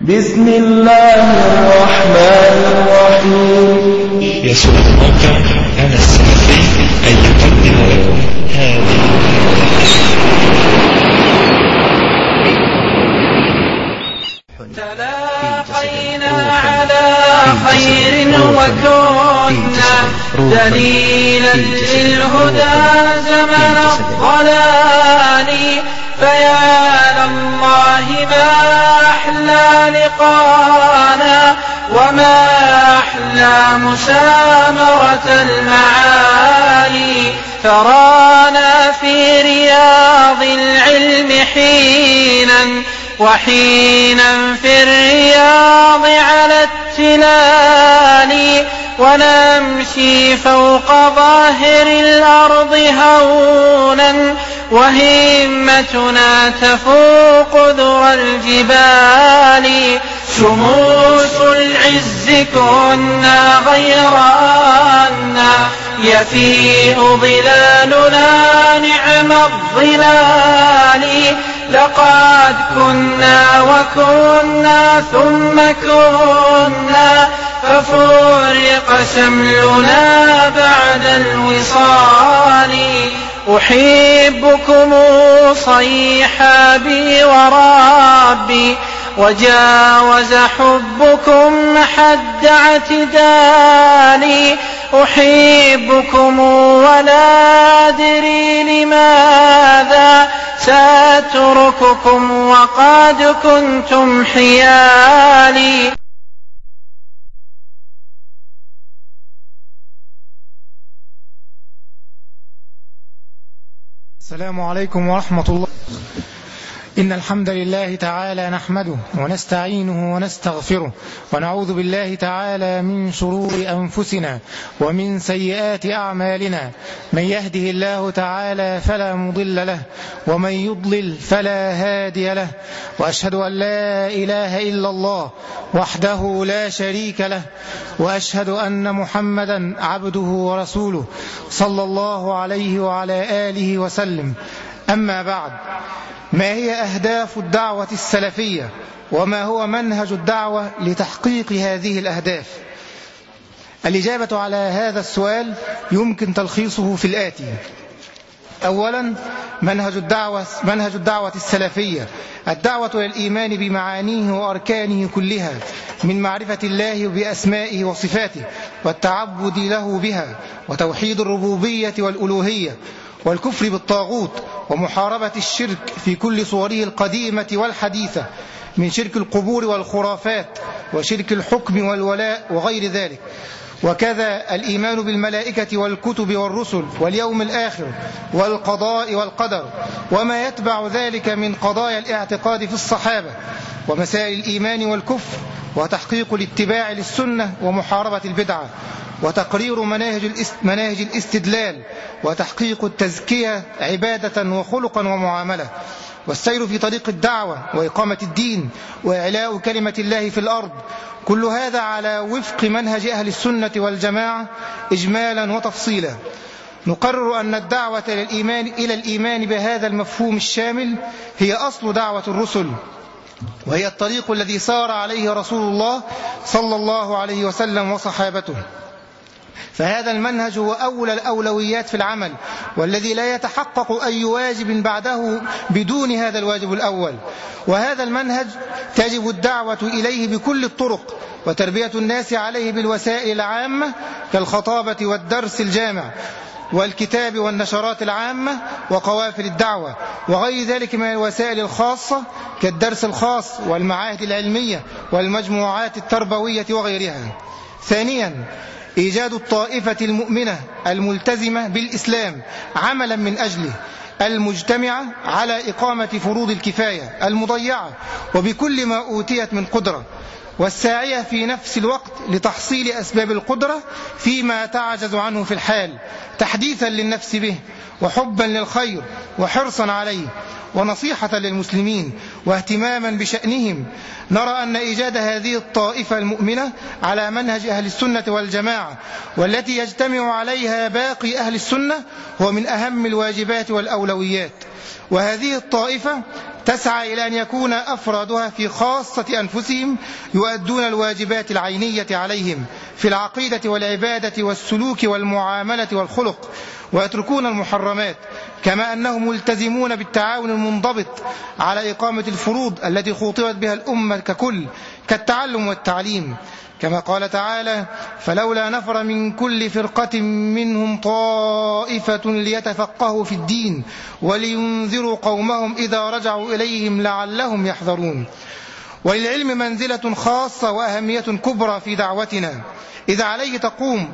بسم الله الرحمن الرحيم. يسر الموقع أنا السلفي أن يقدم لكم هذه تلاقينا على خير وكنا دليلا للهدى زمن الضلال، فيا لله ما أحلى لقانا وما أحلى مسامرة المعالي، ترانا في رياض العلم حينا وحينا في الرياض على التلال، ونمشي فوق ظاهر الأرض هونا وهمتنا تفوق ذرى الجبال، شموس العز كنا غير أنا يفيء ظلالنا نعم الظلال، لقد كنا وكنا ثم كنا ففرق شملنا بعد الوصال، أحبكم صيحابي وربي وجاوز حبكم حد اعتدالي، أحبكم ولا أدري لماذا سأترككم وقد كنتم حيالي. السلام عليكم ورحمة الله. إن الحمد لله تعالى نحمده ونستعينه ونستغفره ونعوذ بالله تعالى من شرور أنفسنا ومن سيئات أعمالنا، من يهده الله تعالى فلا مضل له ومن يضلل فلا هادي له، وأشهد أن لا إله إلا الله وحده لا شريك له، وأشهد أن محمدا عبده ورسوله صلى الله عليه وعلى آله وسلم. أما بعد، ما هي أهداف الدعوة السلفية وما هو منهج الدعوة لتحقيق هذه الأهداف؟ الإجابة على هذا السؤال يمكن تلخيصه في الآتي: أولا، منهج الدعوة السلفية الدعوة إلى الإيمان بمعانيه وأركانه كلها، من معرفة الله بأسمائه وصفاته والتعبد له بها، وتوحيد الربوبية والألوهية، والكفر بالطاغوت، ومحاربة الشرك في كل صوره القديمة والحديثة، من شرك القبور والخرافات وشرك الحكم والولاء وغير ذلك. وكذا الإيمان بالملائكة والكتب والرسل واليوم الآخر والقضاء والقدر، وما يتبع ذلك من قضايا الاعتقاد في الصحابة، ومسائل الإيمان والكفر، وتحقيق الاتباع للسنة ومحاربة البدعة، وتقرير مناهج الاستدلال، وتحقيق التزكية عبادة وخلقا ومعاملة، والسير في طريق الدعوة وإقامة الدين وإعلاء كلمة الله في الأرض، كل هذا على وفق منهج أهل السنة والجماعة إجمالا وتفصيلا. نقرر أن الدعوة إلى الإيمان بهذا المفهوم الشامل هي أصل دعوة الرسل، وهي الطريق الذي سار عليه رسول الله صلى الله عليه وسلم وصحابته، فهذا المنهج هو أولى الأولويات في العمل، والذي لا يتحقق أي واجب بعده بدون هذا الواجب الأول. وهذا المنهج تجب الدعوة إليه بكل الطرق، وتربية الناس عليه بالوسائل العامة كالخطابة والدرس الجامع والكتاب والنشرات العامة وقوافل الدعوة، وغير ذلك من الوسائل الخاصة كالدرس الخاص والمعاهد العلمية والمجموعات التربوية وغيرها. ثانيا، إيجاد الطائفة المؤمنة الملتزمة بالإسلام عملا من أجله، المجتمعة على إقامة فروض الكفاية المضيعة وبكل ما أوتيت من قدرة، والساعية في نفس الوقت لتحصيل أسباب القدرة فيما تعجز عنه في الحال، تحديثا للنفس به وحبا للخير وحرصا عليه ونصيحة للمسلمين واهتماما بشأنهم. نرى أن إيجاد هذه الطائفة المؤمنة على منهج أهل السنة والجماعة، والتي يجتمع عليها باقي أهل السنة، هو من أهم الواجبات والأولويات. وهذه الطائفة تسعى إلى أن يكون أفرادها في خاصة أنفسهم يؤدون الواجبات العينية عليهم في العقيدة والعبادة والسلوك والمعاملة والخلق، ويتركون المحرمات، كما أنهم ملتزمون بالتعاون المنضبط على إقامة الفروض التي خُطِبت بها الأمة ككل، كالتعلم والتعليم، كما قال تعالى: فلولا نفر من كل فرقة منهم طائفة ليتفقهوا في الدين ولينذروا قومهم إذا رجعوا إليهم لعلهم يحذرون. وللعلم منزلة خاصة وأهمية كبرى في دعوتنا، إذا عليه تقوم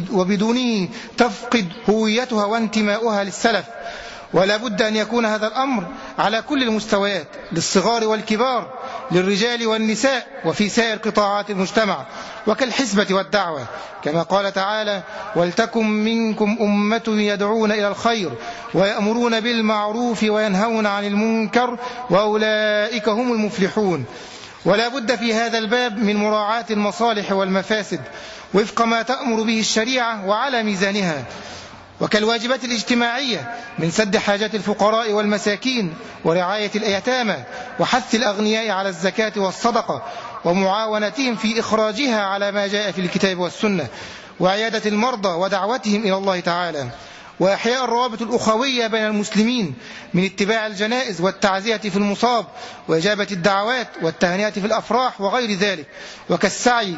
وبدونه تفقد هويتها وانتماؤها للسلف. ولا بد أن يكون هذا الأمر على كل المستويات، للصغار والكبار، للرجال والنساء، وفي سائر قطاعات المجتمع، وكالحزبة والدعوة، كما قال تعالى: ولتكن منكم أمة يدعون إلى الخير ويأمرون بالمعروف وينهون عن المنكر وأولئك هم المفلحون. ولا بد في هذا الباب من مراعاة المصالح والمفاسد وفق ما تأمر به الشريعة وعلى ميزانها، وكالواجبات الاجتماعية من سد حاجات الفقراء والمساكين ورعاية الأيتامى وحث الأغنياء على الزكاة والصدقة ومعاونتهم في إخراجها على ما جاء في الكتاب والسنة، وعيادة المرضى ودعوتهم إلى الله تعالى، وإحياء الروابط الأخوية بين المسلمين من اتباع الجنائز والتعزية في المصاب وإجابة الدعوات والتهنئة في الأفراح وغير ذلك، وكالسعي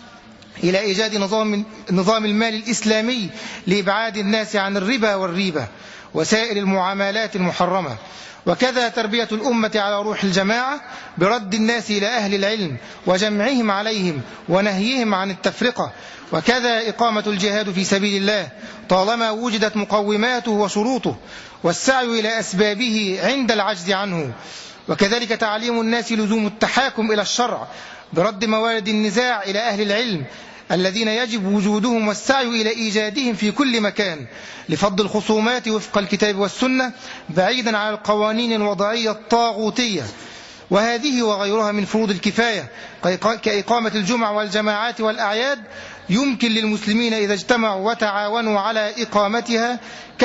إلى إيجاد نظام المال الإسلامي لإبعاد الناس عن الربا والريبة وسائر المعاملات المحرمة، وكذا تربية الأمة على روح الجماعة برد الناس إلى أهل العلم وجمعهم عليهم ونهيهم عن التفرقة، وكذا إقامة الجهاد في سبيل الله طالما وجدت مقوماته وشروطه، والسعي إلى أسبابه عند العجز عنه، وكذلك تعليم الناس لزوم التحاكم إلى الشرع برد موارد النزاع إلى أهل العلم الذين يجب وجودهم والسعي إلى إيجادهم في كل مكان لفض الخصومات وفق الكتاب والسنة بعيدا عن القوانين الوضعية الطاغوتية. وهذه وغيرها من فروض الكفاية كإقامة الجمع والجماعات والأعياد يمكن للمسلمين إذا اجتمعوا وتعاونوا على إقامتها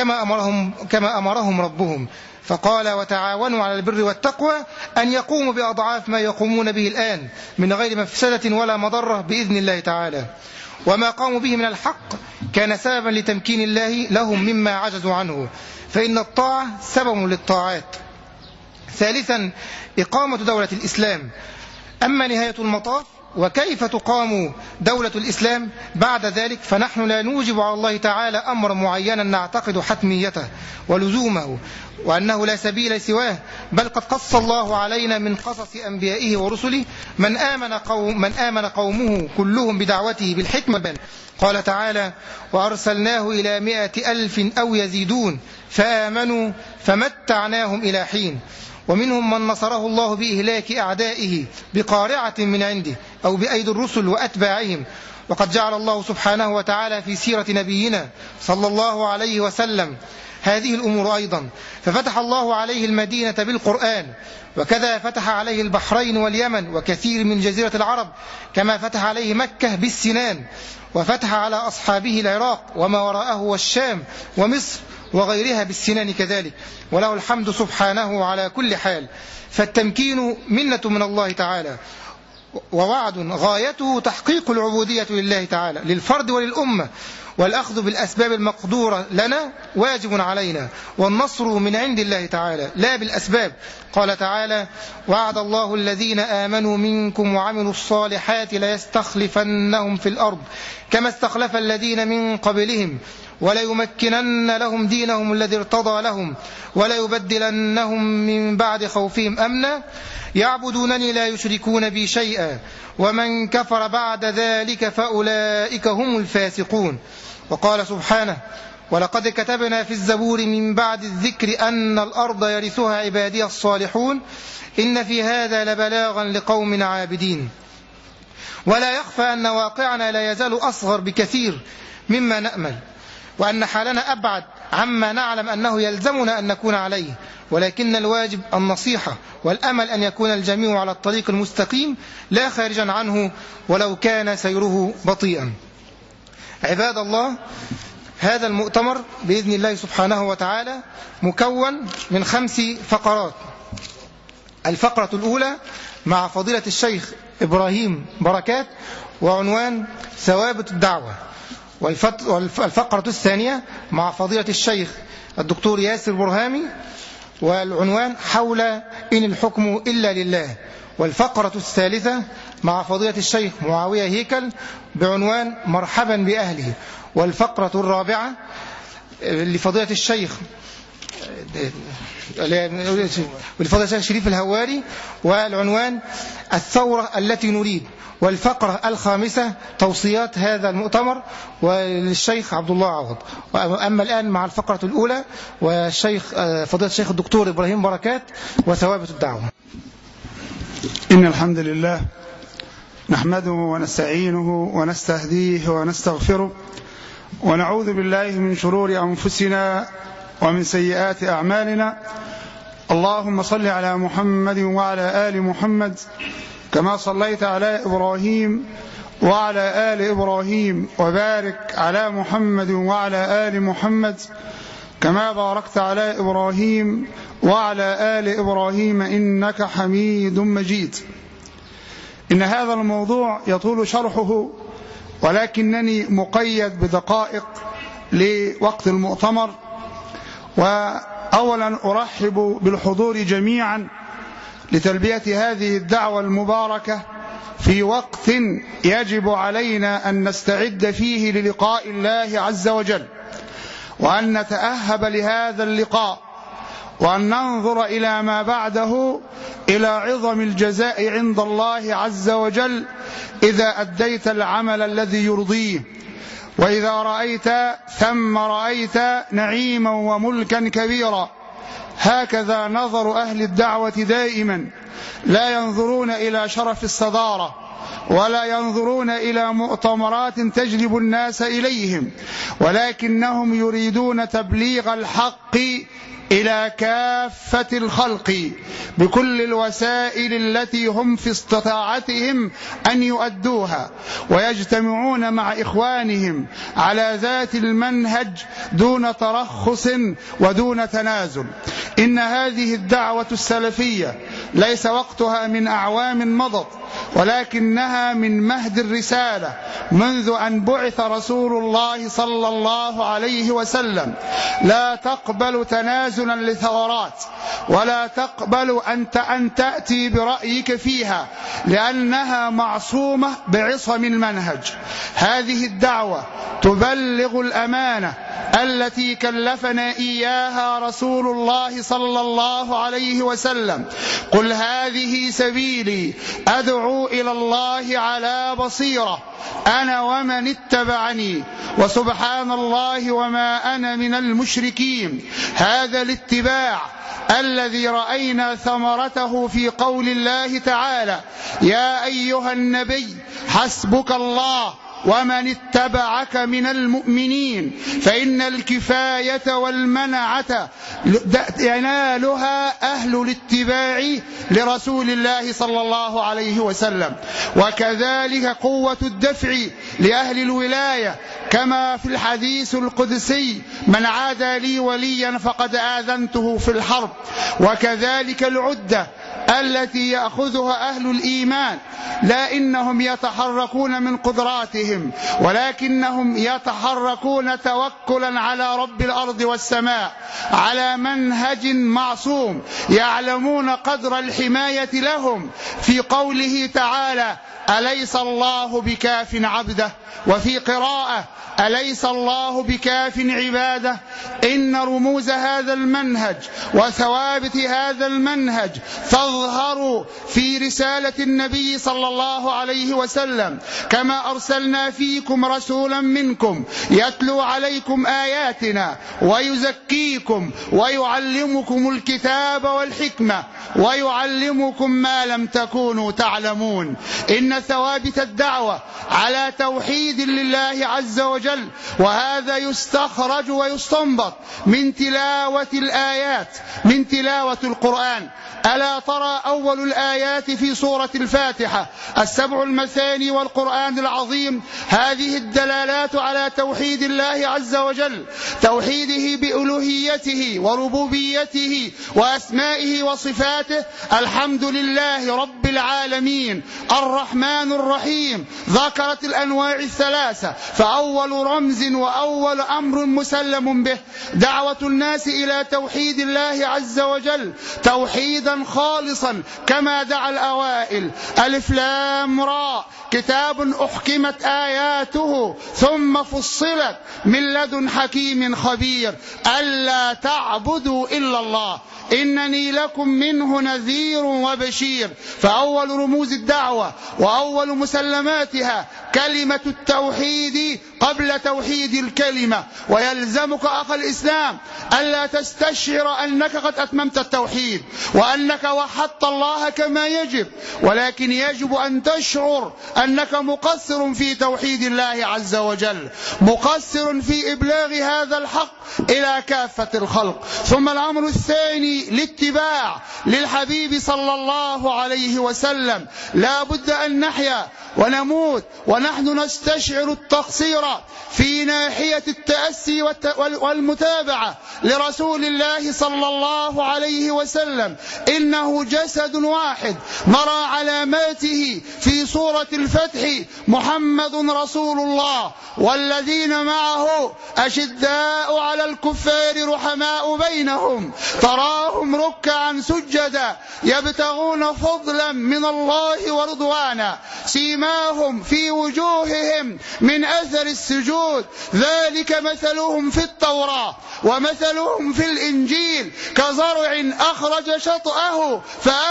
كما أمرهم ربهم، فقال: وتعاونوا على البر والتقوى، أن يقوموا بأضعاف ما يقومون به الآن من غير مفسدة ولا مضرة بإذن الله تعالى. وما قاموا به من الحق كان سببا لتمكين الله لهم مما عجزوا عنه، فإن الطاعة سبب للطاعات. ثالثا، إقامة دولة الإسلام. أما نهاية المطاف وكيف تقام دولة الإسلام بعد ذلك، فنحن لا نوجب على الله تعالى أمر معينا نعتقد حتميته ولزومه وأنه لا سبيل سواه، بل قد قص الله علينا من قصص أنبيائه ورسله من آمن قومه كلهم بدعوته بالحكمة. قال تعالى: وأرسلناه إلى 100,000 أو يزيدون فآمنوا فمتعناهم إلى حين. ومنهم من نصره الله بإهلاك أعدائه بقارعة من عنده أو بأيدي الرسل وأتباعهم. وقد جعل الله سبحانه وتعالى في سيرة نبينا صلى الله عليه وسلم هذه الأمور أيضا، ففتح الله عليه المدينة بالقرآن، وكذا فتح عليه البحرين واليمن وكثير من جزيرة العرب، كما فتح عليه مكة بالسنان، وفتح على أصحابه العراق وما وراءه والشام ومصر وغيرها بالسنان كذلك، وله الحمد سبحانه على كل حال. فالتمكين منة من الله تعالى ووعد غايته تحقيق العبودية لله تعالى للفرد وللأمة، والأخذ بالأسباب المقدورة لنا واجب علينا، والنصر من عند الله تعالى لا بالأسباب. قال تعالى: وعد الله الذين آمنوا منكم وعملوا الصالحات ليستخلفنهم في الأرض كما استخلف الذين من قبلهم وليمكنن لهم دينهم الذي ارتضى لهم وليبدلنهم من بعد خوفهم أمنا يعبدونني لا يشركون بي شيئا ومن كفر بعد ذلك فأولئك هم الفاسقون. وقال سبحانه: ولقد كتبنا في الزبور من بعد الذكر أن الأرض يرثها عبادي الصالحون إن في هذا لبلاغا لقوم عابدين. ولا يخفى أن واقعنا لا يزال أصغر بكثير مما نأمل، وأن حالنا أبعد عما نعلم أنه يلزمنا أن نكون عليه، ولكن الواجب النصيحة والأمل أن يكون الجميع على الطريق المستقيم لا خارجا عنه ولو كان سيره بطيئا. عباد الله، هذا المؤتمر بإذن الله سبحانه وتعالى مكون من 5 فقرات. الفقرة الأولى مع فضيلة الشيخ إبراهيم بركات وعنوان ثوابت الدعوة، والفقرة الثانية مع فضيلة الشيخ الدكتور ياسر برهامي والعنوان حول إن الحكم إلا لله، والفقرة الثالثة مع فضيلة الشيخ معاوية هيكل بعنوان مرحبا بأهله، والفقرة الرابعة لفضيلة الشيخ شريف الهواري والعنوان الثورة التي نريد، والفقرة الخامسة توصيات هذا المؤتمر وللشيخ عبد الله عوض. أما الآن مع الفقرة الأولى فضيلة الشيخ الدكتور إبراهيم بركات وثوابت الدعوة. إن الحمد لله نحمده ونستعينه ونستهديه ونستغفره ونعوذ بالله من شرور أنفسنا ومن سيئات أعمالنا. اللهم صل على محمد وعلى آل محمد كما صليت على إبراهيم وعلى آل إبراهيم، وبارك على محمد وعلى آل محمد كما باركت على إبراهيم وعلى آل إبراهيم إنك حميد مجيد. إن هذا الموضوع يطول شرحه، ولكنني مقيد بدقائق لوقت المؤتمر. وأولا أرحب بالحضور جميعا لتلبية هذه الدعوة المباركة في وقت يجب علينا أن نستعد فيه للقاء الله عز وجل، وأن نتأهب لهذا اللقاء، وأن ننظر إلى ما بعده إلى عظم الجزاء عند الله عز وجل إذا أديت العمل الذي يرضيه. وإذا رأيت ثم رأيت نعيما وملكا كبيرا. هكذا نظر أهل الدعوة دائما، لا ينظرون إلى شرف الصدارة ولا ينظرون إلى مؤتمرات تجلب الناس إليهم، ولكنهم يريدون تبليغ الحق إلى كافة الخلق بكل الوسائل التي هم في استطاعتهم أن يؤدوها، ويجتمعون مع إخوانهم على ذات المنهج دون ترخص ودون تنازل. إن هذه الدعوة السلفية ليس وقتها من أعوام مضت، ولكنها من مهد الرسالة منذ أن بعث رسول الله صلى الله عليه وسلم. لا تقبل تنازلا لثغرات، ولا تقبل أن تأتي برأيك فيها، لأنها معصومة بعصم المنهج. هذه الدعوة تبلغ الأمانة التي كلفنا إياها رسول الله صلى الله عليه وسلم. قل هذه سبيلي أدعو إلى الله على بصيرة أنا ومن اتبعني وسبحان الله وما أنا من المشركين. هذا الاتباع الذي رأينا ثمرته في قول الله تعالى: يا أيها النبي حسبك الله ومن اتبعك من المؤمنين، فإن الكفاية والمنعة ينالها أهل الاتباع لرسول الله صلى الله عليه وسلم. وكذلك قوة الدفع لأهل الولاية، كما في الحديث القدسي: من عادى لي وليا فقد آذنته في الحرب. وكذلك العدة التي يأخذها أهل الإيمان، لا إنهم يتحركون من قدراتهم، ولكنهم يتحركون توكلا على رب الأرض والسماء على منهج معصوم، يعلمون قدر الحماية لهم في قوله تعالى: أليس الله بكاف عبده، وفي قراءة: أليس الله بكاف عباده. إن رموز هذا المنهج وثوابت هذا المنهج تظهر في رسالة النبي صلى الله عليه وسلم: كما أرسلنا فيكم رسولا منكم يتلو عليكم آياتنا ويزكيكم ويعلمكم الكتاب والحكمة ويعلمكم ما لم تكونوا تعلمون. إن ثوابت الدعوة على توحيد لله عز وجل، وهذا يستخرج ويستنبط من تلاوة الآيات، من تلاوة القرآن. ألا ترى ترى أول الآيات في سورة الفاتحة 7 المثاني والقرآن العظيم هذه الدلالات على توحيد الله عز وجل، توحيده بألوهيته وربوبيته وأسمائه وصفاته. الحمد لله رب العالمين الرحمن الرحيم. ذكرت الأنواع الثلاثة، فأول رمز وأول أمر مسلم به دعوة الناس إلى توحيد الله عز وجل توحيدا خالصا كما دعا الأوائل. ألف لام را كتاب أحكمت آياته ثم فصلت من لدن حكيم خبير ألا تعبدوا إلا الله إنني لكم منه نذير وبشير. فأول رموز الدعوة وأول مسلماتها كلمة التوحيد قبل توحيد الكلمة. ويلزمك أخ الإسلام ألا تستشعر أنك قد أتممت التوحيد وأنك وحدت الله كما يجب، ولكن يجب أن تشعر أنك مقصر في توحيد الله عز وجل، مقصر في إبلاغ هذا الحق إلى كافة الخلق. ثم الأمر الثاني الاتباع للحبيب صلى الله عليه وسلم. لا بد أن نحيا ونموت ونحن نستشعر التقصير في ناحية التأسي والمتابعة لرسول الله صلى الله عليه وسلم. إنه جسد واحد نرى علاماته في سورة الفتح محمد رسول الله والذين معه أشداء على الكفار رحماء بينهم تراهم ركعا سجدا يبتغون فضلا من الله ورضوانا سيماهم في وجوههم من أثر السجود ذلك مثلهم في التوراة ومثلهم في الإنجيل كزرع أخرج شطأه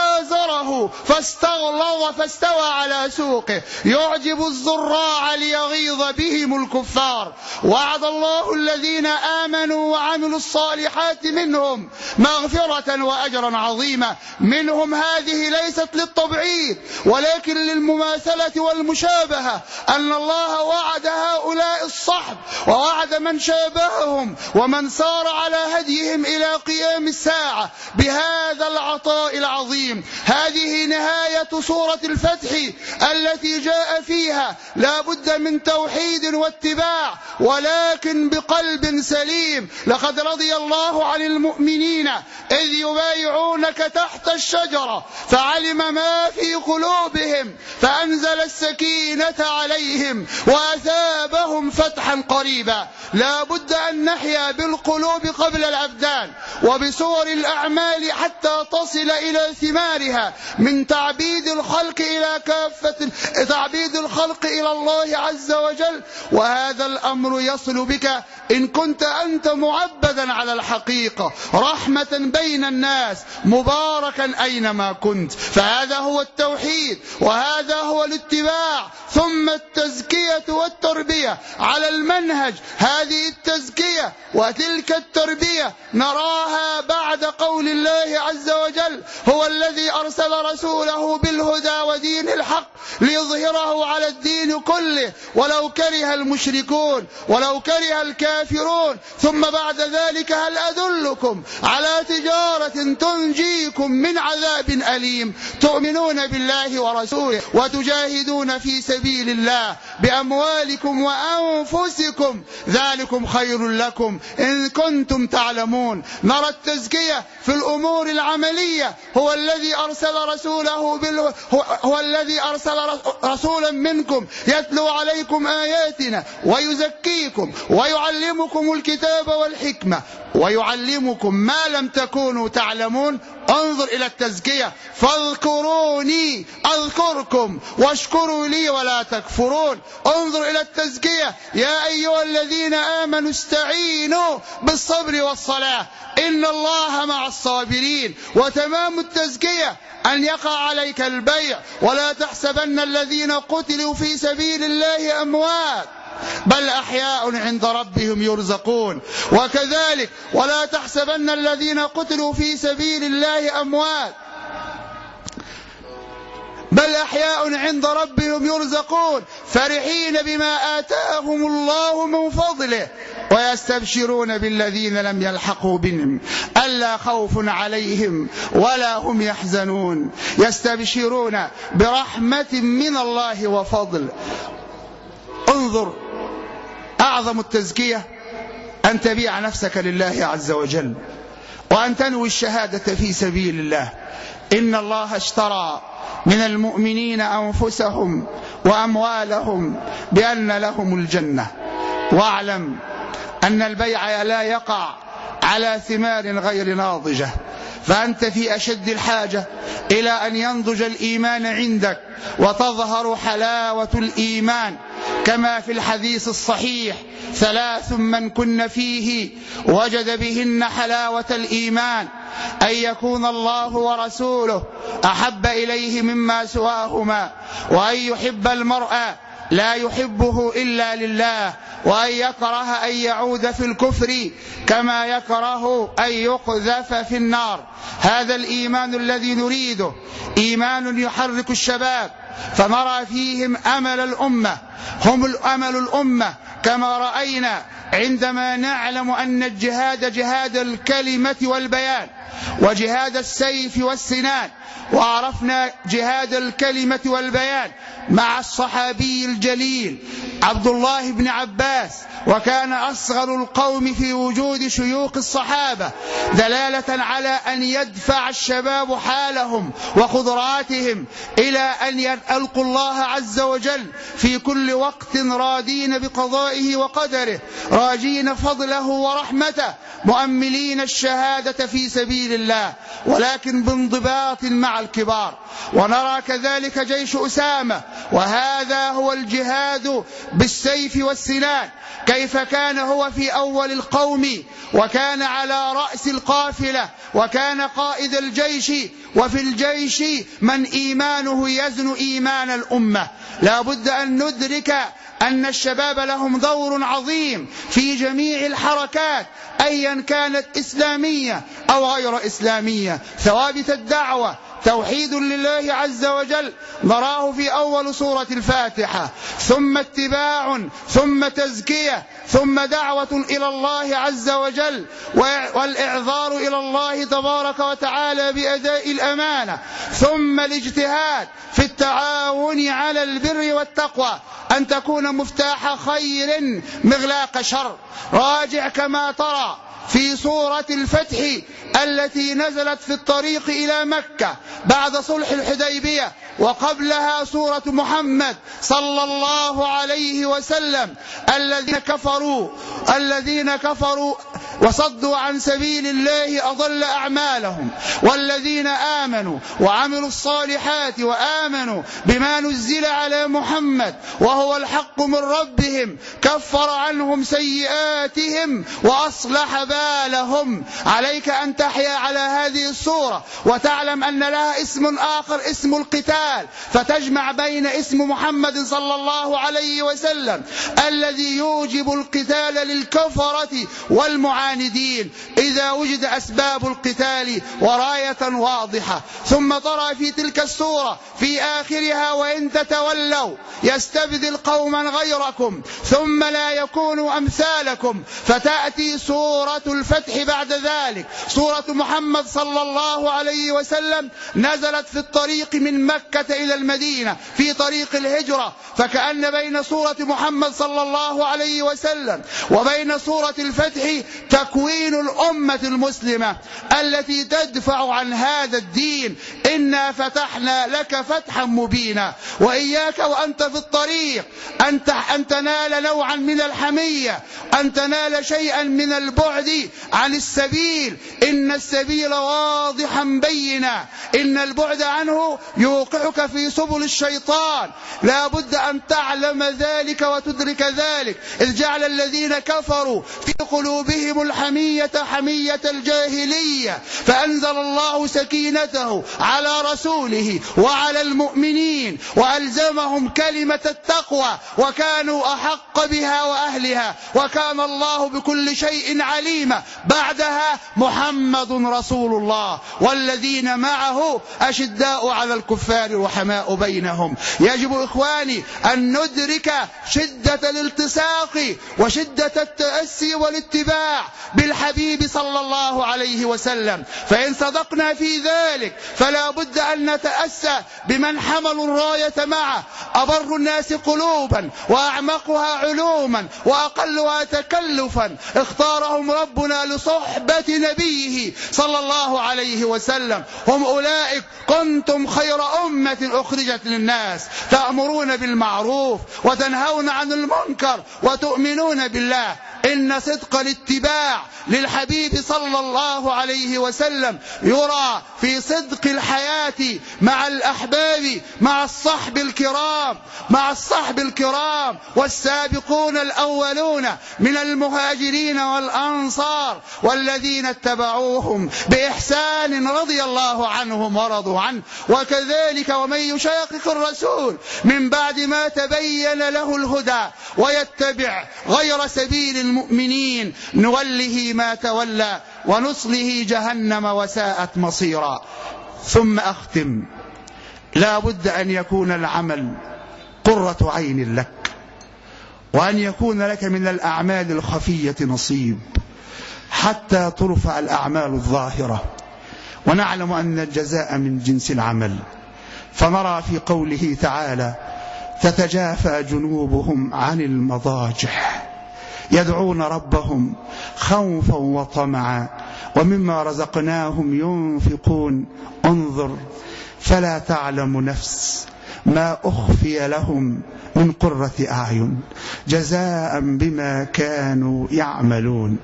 فآزره فاستغلظ فاستوى على سوقه يعجب الزراع ليغيظ بهم الكفار. وعد الله الذين آمنوا وعملوا الصالحات منهم مغفرة وأجرا عظيما. منهم هذه ليست للتبعيد ولكن للمماثلة والمشابهة، أن الله وعد هؤلاء الصحب ووعد من شابههم ومن سار على هديهم إلى قيام الساعة بهذا العطاء العظيم. هذه نهاية سورة الفتح التي جاء فيها لا بد من توحيد واتباع ولكن بقلب سليم. لقد رضي الله عن المؤمنين إذ يبايعونك تحت الشجرة فعلم ما في قلوبهم فأنزل السكينة عليهم وأثابهم فتحا قريبا. لا بد أن نحيا بالقلوب قبل الأبدان وبصور الأعمال حتى تصل إلى ثمارها من تعبيد الخلق إلى كافة تعبيد الخلق إلى الله عز وجل. وهذا الأمر يصل بك إن كنت أنت معبدا على الحقيقة رحمة بين الناس مباركا أينما كنت. فهذا هو التوحيد وهذا هو الاتباع. ثم التزكية والتربية على المنهج. هذه التزكية وتلك التربية نراها بعد قول الله عز وجل هو الذي أرسل رسوله بالهدى ودين الحق ليظهره على الدين كله ولو كره المشركون ولو كره الكافرون. ثم بعد ذلك هل أدلكم على تجارة تنجيكم من عذاب أليم تؤمنون بالله ورسوله وتجاهدون في سبيل الله بأموالكم وأنفسكم ذلكم خير لكم إن كنتم تعلمون. نرى التزكية في الأمور العملية. هو الذي أرسل رسوله هو الذي أرسل رسولا منكم يتلو عليكم آياتنا ويزكيكم ويعلمكم الكتاب والحكمة ويعلمكم ما لم تكونوا تعلمون. انظر إلى التزكية فاذكروني أذكركم واشكروا لي ولا تكفرون. انظر إلى التزكية يا أيها الذين آمنوا استعينوا بالصبر والصلاة إن الله مع الصابرين. وتمام التزكية أن يقع عليك البيع ولا تحسبن الذين قتلوا في سبيل الله أموات بل أحياء عند ربهم يرزقون. وكذلك ولا تحسبن الذين قتلوا في سبيل الله أموات بل أحياء عند ربهم يرزقون فرحين بما آتاهم الله من فضله ويستبشرون بالذين لم يلحقوا بهم ألا خوف عليهم ولا هم يحزنون. يستبشرون برحمة من الله وفضل. انظر، أعظم التزكية أن تبيع نفسك لله عز وجل، وأن تنوي الشهادة في سبيل الله. إن الله اشترى من المؤمنين أنفسهم وأموالهم بأن لهم الجنة. واعلم أن البيع لا يقع على ثمار غير ناضجة، فأنت في أشد الحاجة إلى أن ينضج الإيمان عندك وتظهر حلاوة الإيمان، كما في الحديث الصحيح: 3 من كن فيه وجد بهن حلاوة الإيمان: أن يكون الله ورسوله أحب إليه مما سواهما، وأن يحب المرء لا يحبه إلا لله، وأن يكره أن يعود في الكفر كما يكره أن يقذف في النار. هذا الإيمان الذي نريده، إيمان يحرك الشباب، فنرى فيهم أمل الأمة، هم أمل الأمة، كما رأينا عندما نعلم أن الجهاد جهاد الكلمة والبيان وجهاد السيف والسنان، وعرفنا جهاد الكلمة والبيان مع الصحابي الجليل عبد الله بن عباس، وكان أصغر القوم في وجود شيوخ الصحابة، دلالة على أن يدفع الشباب حالهم وقدراتهم إلى أن يلقوا الله عز وجل في كل وقت راضين بقضائه وقدره، راجين فضله ورحمته، مؤملين الشهادة في سبيل الله، ولكن بانضباط مع الكبار. ونرى كذلك جيش أسامة، وهذا هو الجهاد بالسيف والسنان، كيف كان هو في أول القوم، وكان على رأس القافلة، وكان قائد الجيش، وفي الجيش من إيمانه يزن إيمان الأمة. لا بد أن ندرك أن الشباب لهم دور عظيم في جميع الحركات أيا كانت إسلامية أو غير إسلامية. ثوابت الدعوة توحيد لله عز وجل نراه في أول سورة الفاتحة، ثم اتباع، ثم تزكية، ثم دعوة إلى الله عز وجل، والإعذار إلى الله تبارك وتعالى بأداء الأمانة، ثم الاجتهاد في التعاون على البر والتقوى، أن تكون مفتاح خير مغلاق شر. راجع كما ترى في سورة الفتح التي نزلت في الطريق إلى مكة بعد صلح الحديبية، وقبلها سورة محمد صلى الله عليه وسلم: الذين كفروا وصدوا عن سبيل الله أضل أعمالهم، والذين آمنوا وعملوا الصالحات وآمنوا بما نزل على محمد وهو الحق من ربهم كفر عنهم سيئاتهم وأصلح بالهم. عليك أن تحيا على هذه السورة وتعلم أن لها اسم آخر، اسم القتال، فتجمع بين اسم محمد صلى الله عليه وسلم الذي يوجب القتال للكفرة والمعاندين إذا وجد أسباب القتال وراية واضحة. ثم ترى في تلك السورة في آخرها: وإن تتولوا يستبدل قوما غيركم ثم لا يكونوا أمثالكم. فتأتي سورة الفتح بعد ذلك. سورة محمد صلى الله عليه وسلم نزلت في الطريق من مكة إلى المدينة في طريق الهجرة، فكأن بين سورة محمد صلى الله عليه وسلم وبين سورة الفتح تكوين الأمة المسلمة التي تدفع عن هذا الدين. إنا فتحنا لك فتحا مبينا. وإياك وأنت في الطريق أن تنال نوعا من الحمية، أن تنال شيئا من البعد عن السبيل. إن السبيل واضحا بينا، إن البعد عنه يوقعك في سبل الشيطان. لا بد أن تعلم ذلك وتدرك ذلك. إذ جعل الذين كفروا في قلوبهم الحمية حمية الجاهلية، فأنزل الله سكينته على رسوله وعلى المؤمنين وألزمهم أعطاهم كلمة التقوى وكانوا أحق بها وأهلها، وكان الله بكل شيء عليما. بعدها محمد رسول الله والذين معه أشداء على الكفار رحماء بينهم. يجب إخواني أن ندرك شدة الالتصاق وشدة التأسي والاتباع بالحبيب صلى الله عليه وسلم، فإن صدقنا في ذلك فلا بد أن نتأسى بمن حملوا الراية معه، أبر الناس قلوبا وأعمقها علوما وأقلها تكلفا، اختارهم ربنا لصحبة نبيه صلى الله عليه وسلم. هم أولئك كنتم خير أمة أخرجت للناس، تأمرون بالمعروف وتنهون عن المنكر وتؤمنون بالله. إن صدق الاتباع للحبيب صلى الله عليه وسلم يرى في صدق الحياة مع الأحباب، مع الصحب الكرام والسابقون الأولون من المهاجرين والأنصار والذين اتبعوهم بإحسان رضي الله عنهم ورضوا عنه. وكذلك ومن يشاقق الرسول من بعد ما تبين له الهدى ويتبع غير سبيل المؤمنين نوله ما تولى ونصله جهنم وساءت مصيرا. ثم أختم، لا بد أن يكون العمل قرة عين لك، وأن يكون لك من الأعمال الخفية نصيب حتى ترفع الأعمال الظاهرة. ونعلم أن الجزاء من جنس العمل، فنرى في قوله تعالى: تتجافى جنوبهم عن المضاجع يدعون ربهم خوفا وطمعا ومما رزقناهم ينفقون. انظر فلا تعلم نفس ما أخفي لهم من قرة أعين جزاء بما كانوا يعملون.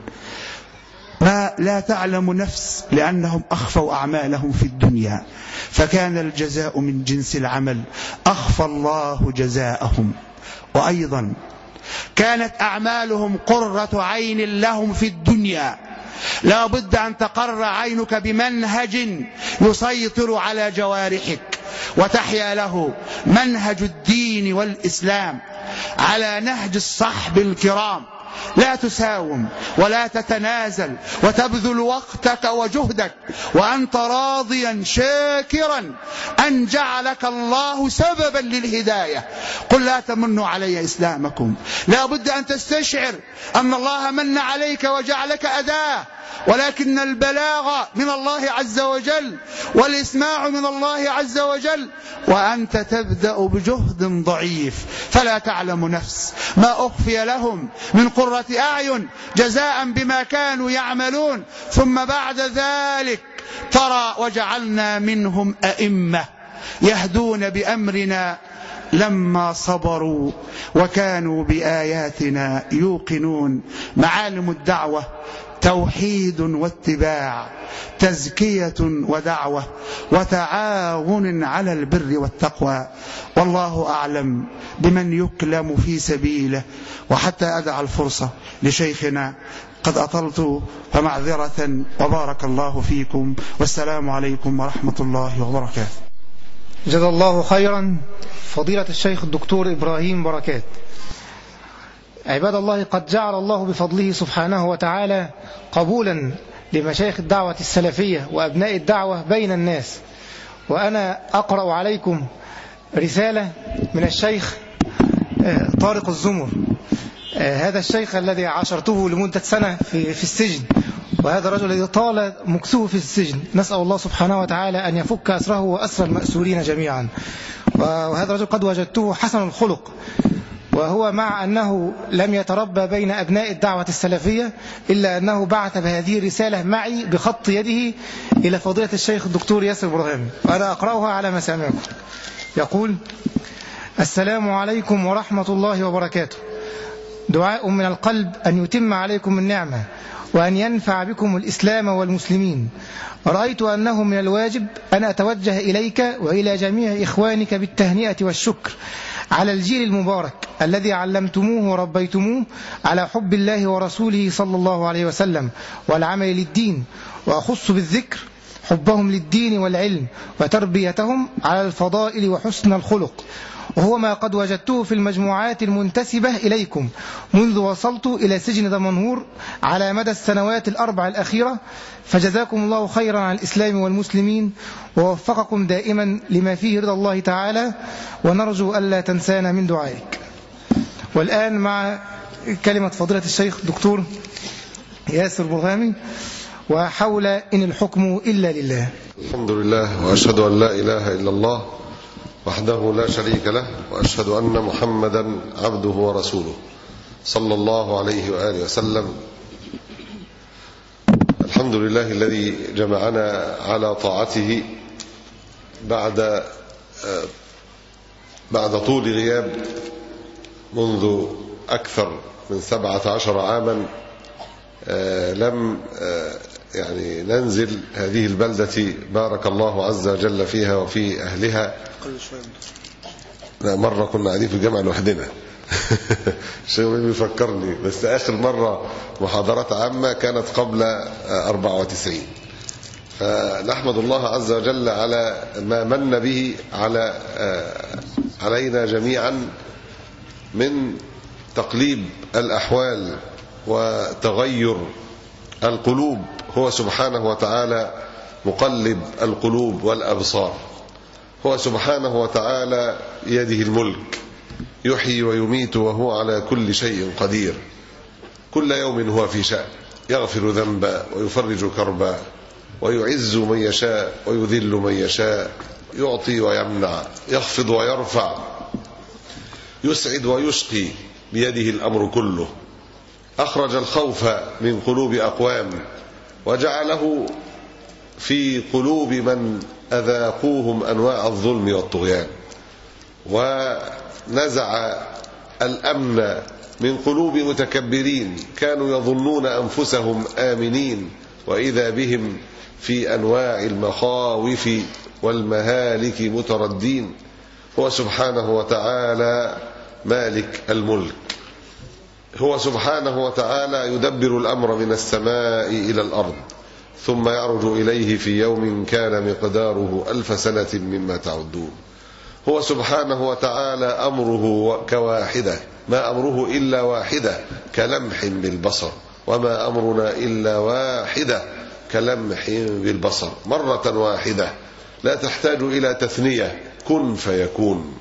ما لا تعلم نفس لأنهم أخفوا أعمالهم في الدنيا، فكان الجزاء من جنس العمل، أخفى الله جزاءهم. وأيضا كانت أعمالهم قرة عين لهم في الدنيا. لا بد أن تقر عينك بمنهج يسيطر على جوارحك وتحيا له منهج الدين والإسلام على نهج الصحب الكرام. لا تساوم ولا تتنازل وتبذل وقتك وجهدك وأنت راضيا شاكرا أن جعلك الله سببا للهداية. قل لا تمنوا علي إسلامكم. لا بد أن تستشعر أن الله من عليك وجعلك أداة، ولكن البلاغ من الله عز وجل والإسماع من الله عز وجل، وأنت تبدأ بجهد ضعيف. فلا تعلم نفس ما أخفي لهم من قرة أعين جزاء بما كانوا يعملون. ثم بعد ذلك ترى: وجعلنا منهم أئمة يهدون بأمرنا لما صبروا وكانوا بآياتنا يوقنون. معالم الدعوة: توحيد واتباع، تزكية ودعوة، وتعاون على البر والتقوى. والله أعلم بمن يكلم في سبيله. وحتى أدع الفرصة لشيخنا، قد أطلت فمعذرة، وبارك الله فيكم، والسلام عليكم ورحمة الله وبركاته. جزا الله خيرا فضيلة الشيخ الدكتور إبراهيم بركات. عباد الله، قد جعل الله بفضله سبحانه وتعالى قبولا لمشايخ الدعوة السلفية وأبناء الدعوة بين الناس. وأنا أقرأ عليكم رسالة من الشيخ طارق الزمر. هذا الشيخ الذي عاشرته لمدة سنة في السجن، وهذا الرجل الذي طال مكثه في السجن، نسأل الله سبحانه وتعالى أن يفك أسره وأسر المأسورين جميعا. وهذا الرجل قد وجدته حسن الخلق، وهو مع أنه لم يتربى بين أبناء الدعوة السلفية إلا أنه بعث بهذه الرسالة معي بخط يده إلى فضيلة الشيخ الدكتور ياسر إبراهيم، وأنا أقرأها على مسامعكم. يقول: السلام عليكم ورحمة الله وبركاته. دعاء من القلب أن يتم عليكم النعمة وأن ينفع بكم الإسلام والمسلمين. رأيت أنه من الواجب أن أتوجه إليك وإلى جميع إخوانك بالتهنئة والشكر على الجيل المبارك الذي علمتموه وربيتموه على حب الله ورسوله صلى الله عليه وسلم والعمل للدين، وأخص بالذكر حبهم للدين والعلم وتربيتهم على الفضائل وحسن الخلق. وهو ما قد وجدته في المجموعات المنتسبة إليكم منذ وصلت إلى سجن دمنهور على مدى السنوات الأربع الأخيرة، فجزاكم الله خيرا عن الإسلام والمسلمين، ووفقكم دائما لما فيه رضا الله تعالى، ونرجو ألا تنسانا من دعائك. والآن مع كلمة فضيلة الشيخ دكتور ياسر برهامي، وحول إن الحكم إلا لله. الحمد لله، وأشهد أن لا إله إلا الله وحده لا شريك له، وأشهد أن محمدا عبده ورسوله صلى الله عليه وآله وسلم. الحمد لله الذي جمعنا على طاعته بعد طول غياب منذ أكثر من 17 عاما لم ننزل هذه البلدة بارك الله عز وجل فيها وفي أهلها. مرة كنا قاعدين في الجامعة لوحدنا شيء بيفكرني، بس آخر مرة محاضرات عامة كانت قبل 94. فنحمد الله عز وجل على ما من به علينا جميعا من تقليب الأحوال وتغير القلوب. هو سبحانه وتعالى مقلب القلوب والأبصار، هو سبحانه وتعالى بيده الملك، يحيي ويميت وهو على كل شيء قدير. كل يوم هو في شأن، يغفر ذنبا ويفرج كربا، ويعز من يشاء ويذل من يشاء، يعطي ويمنع، يخفض ويرفع، يسعد ويشقي، بيده الأمر كله. أخرج الخوف من قلوب أقوام وجعله في قلوب من أذاقوهم أنواع الظلم والطغيان، ونزع الأمن من قلوب متكبرين كانوا يظنون أنفسهم آمنين، وإذا بهم في أنواع المخاوف والمهالك متردين. هو سبحانه وتعالى مالك الملك، هو سبحانه وتعالى يدبر الأمر من السماء إلى الأرض، ثم يعرج إليه في يوم كان مقداره 1000 سنة مما تعدون. هو سبحانه وتعالى أمره كواحدة، ما أمره إلا واحدة كلمح بالبصر، وما أمرنا إلا واحدة كلمح بالبصر، مرة واحدة لا تحتاج إلى تثنية، كن فيكون.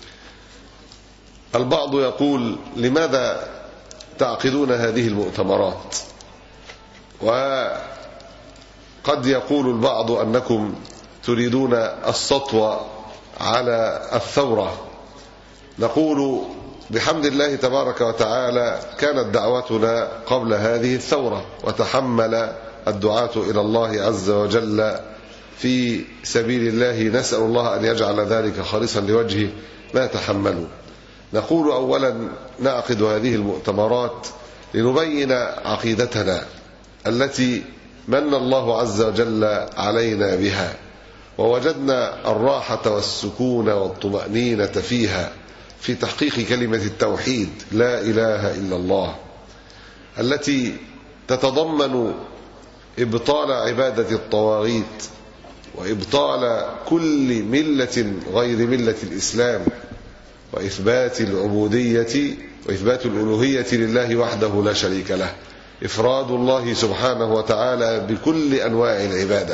البعض يقول لماذا تعقدون هذه المؤتمرات؟ وقد يقول البعض أنكم تريدون السطو على الثورة. نقول بحمد الله تبارك وتعالى كانت دعوتنا قبل هذه الثورة، وتحمل الدعاة إلى الله عز وجل في سبيل الله، نسأل الله أن يجعل ذلك خالصا لوجهه ما تحملوا. نقول أولا نعقد هذه المؤتمرات لنبين عقيدتنا التي من الله عز وجل علينا بها، ووجدنا الراحة والسكون والطمأنينة فيها في تحقيق كلمة التوحيد لا إله إلا الله، التي تتضمن إبطال عبادة الطواغيت وإبطال كل ملة غير ملة الإسلام، وإثبات العبودية وإثبات الألوهية لله وحده لا شريك له، إفراد الله سبحانه وتعالى بكل أنواع العبادة.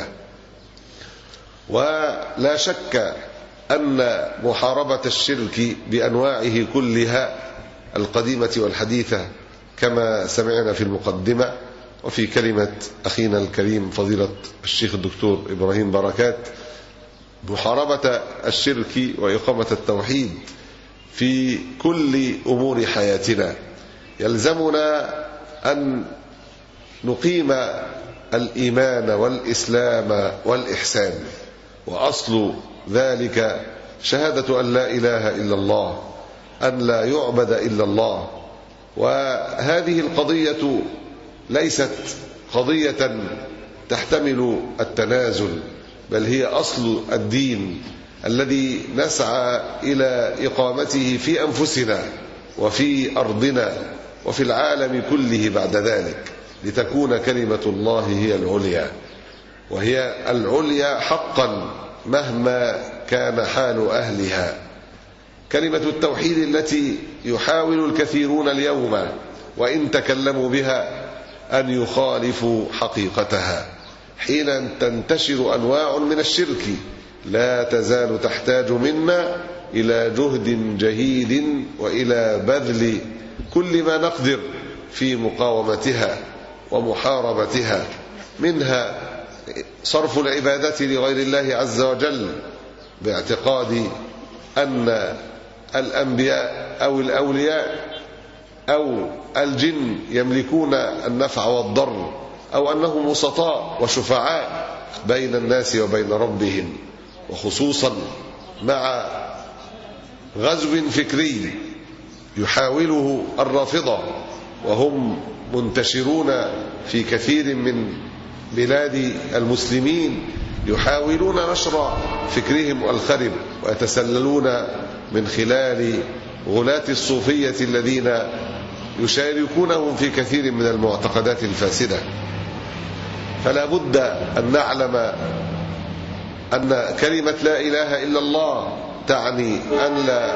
ولا شك أن محاربة الشرك بأنواعه كلها القديمة والحديثة كما سمعنا في المقدمة وفي كلمة أخينا الكريم فضيلة الشيخ الدكتور إبراهيم بركات، محاربة الشرك وإقامة التوحيد في كل أمور حياتنا. يلزمنا أن نقيم الإيمان والإسلام والإحسان، وأصل ذلك شهادة أن لا إله إلا الله، أن لا يعبد إلا الله. وهذه القضية ليست قضية تحتمل التنازل، بل هي أصل الدين الذي نسعى إلى إقامته في أنفسنا وفي أرضنا وفي العالم كله بعد ذلك، لتكون كلمة الله هي العليا، وهي العليا حقا مهما كان حال أهلها. كلمة التوحيد التي يحاول الكثيرون اليوم وإن تكلموا بها أن يخالفوا حقيقتها. حين تنتشر أنواع من الشرك لا تزال تحتاج منا إلى جهد جهيد وإلى بذل كل ما نقدر في مقاومتها ومحاربتها، منها صرف العبادة لغير الله عز وجل باعتقاد أن الأنبياء أو الأولياء أو الجن يملكون النفع والضر، أو أنهم وسطاء وشفعاء بين الناس وبين ربهم، وخصوصا مع غزو فكري يحاوله الرافضة وهم منتشرون في كثير من بلاد المسلمين، يحاولون نشر فكرهم الخرب ويتسللون من خلال غلاة الصوفية الذين يشاركونهم في كثير من المعتقدات الفاسدة. فلا بد أن نعلم أن كلمة لا إله إلا الله تعني أن لا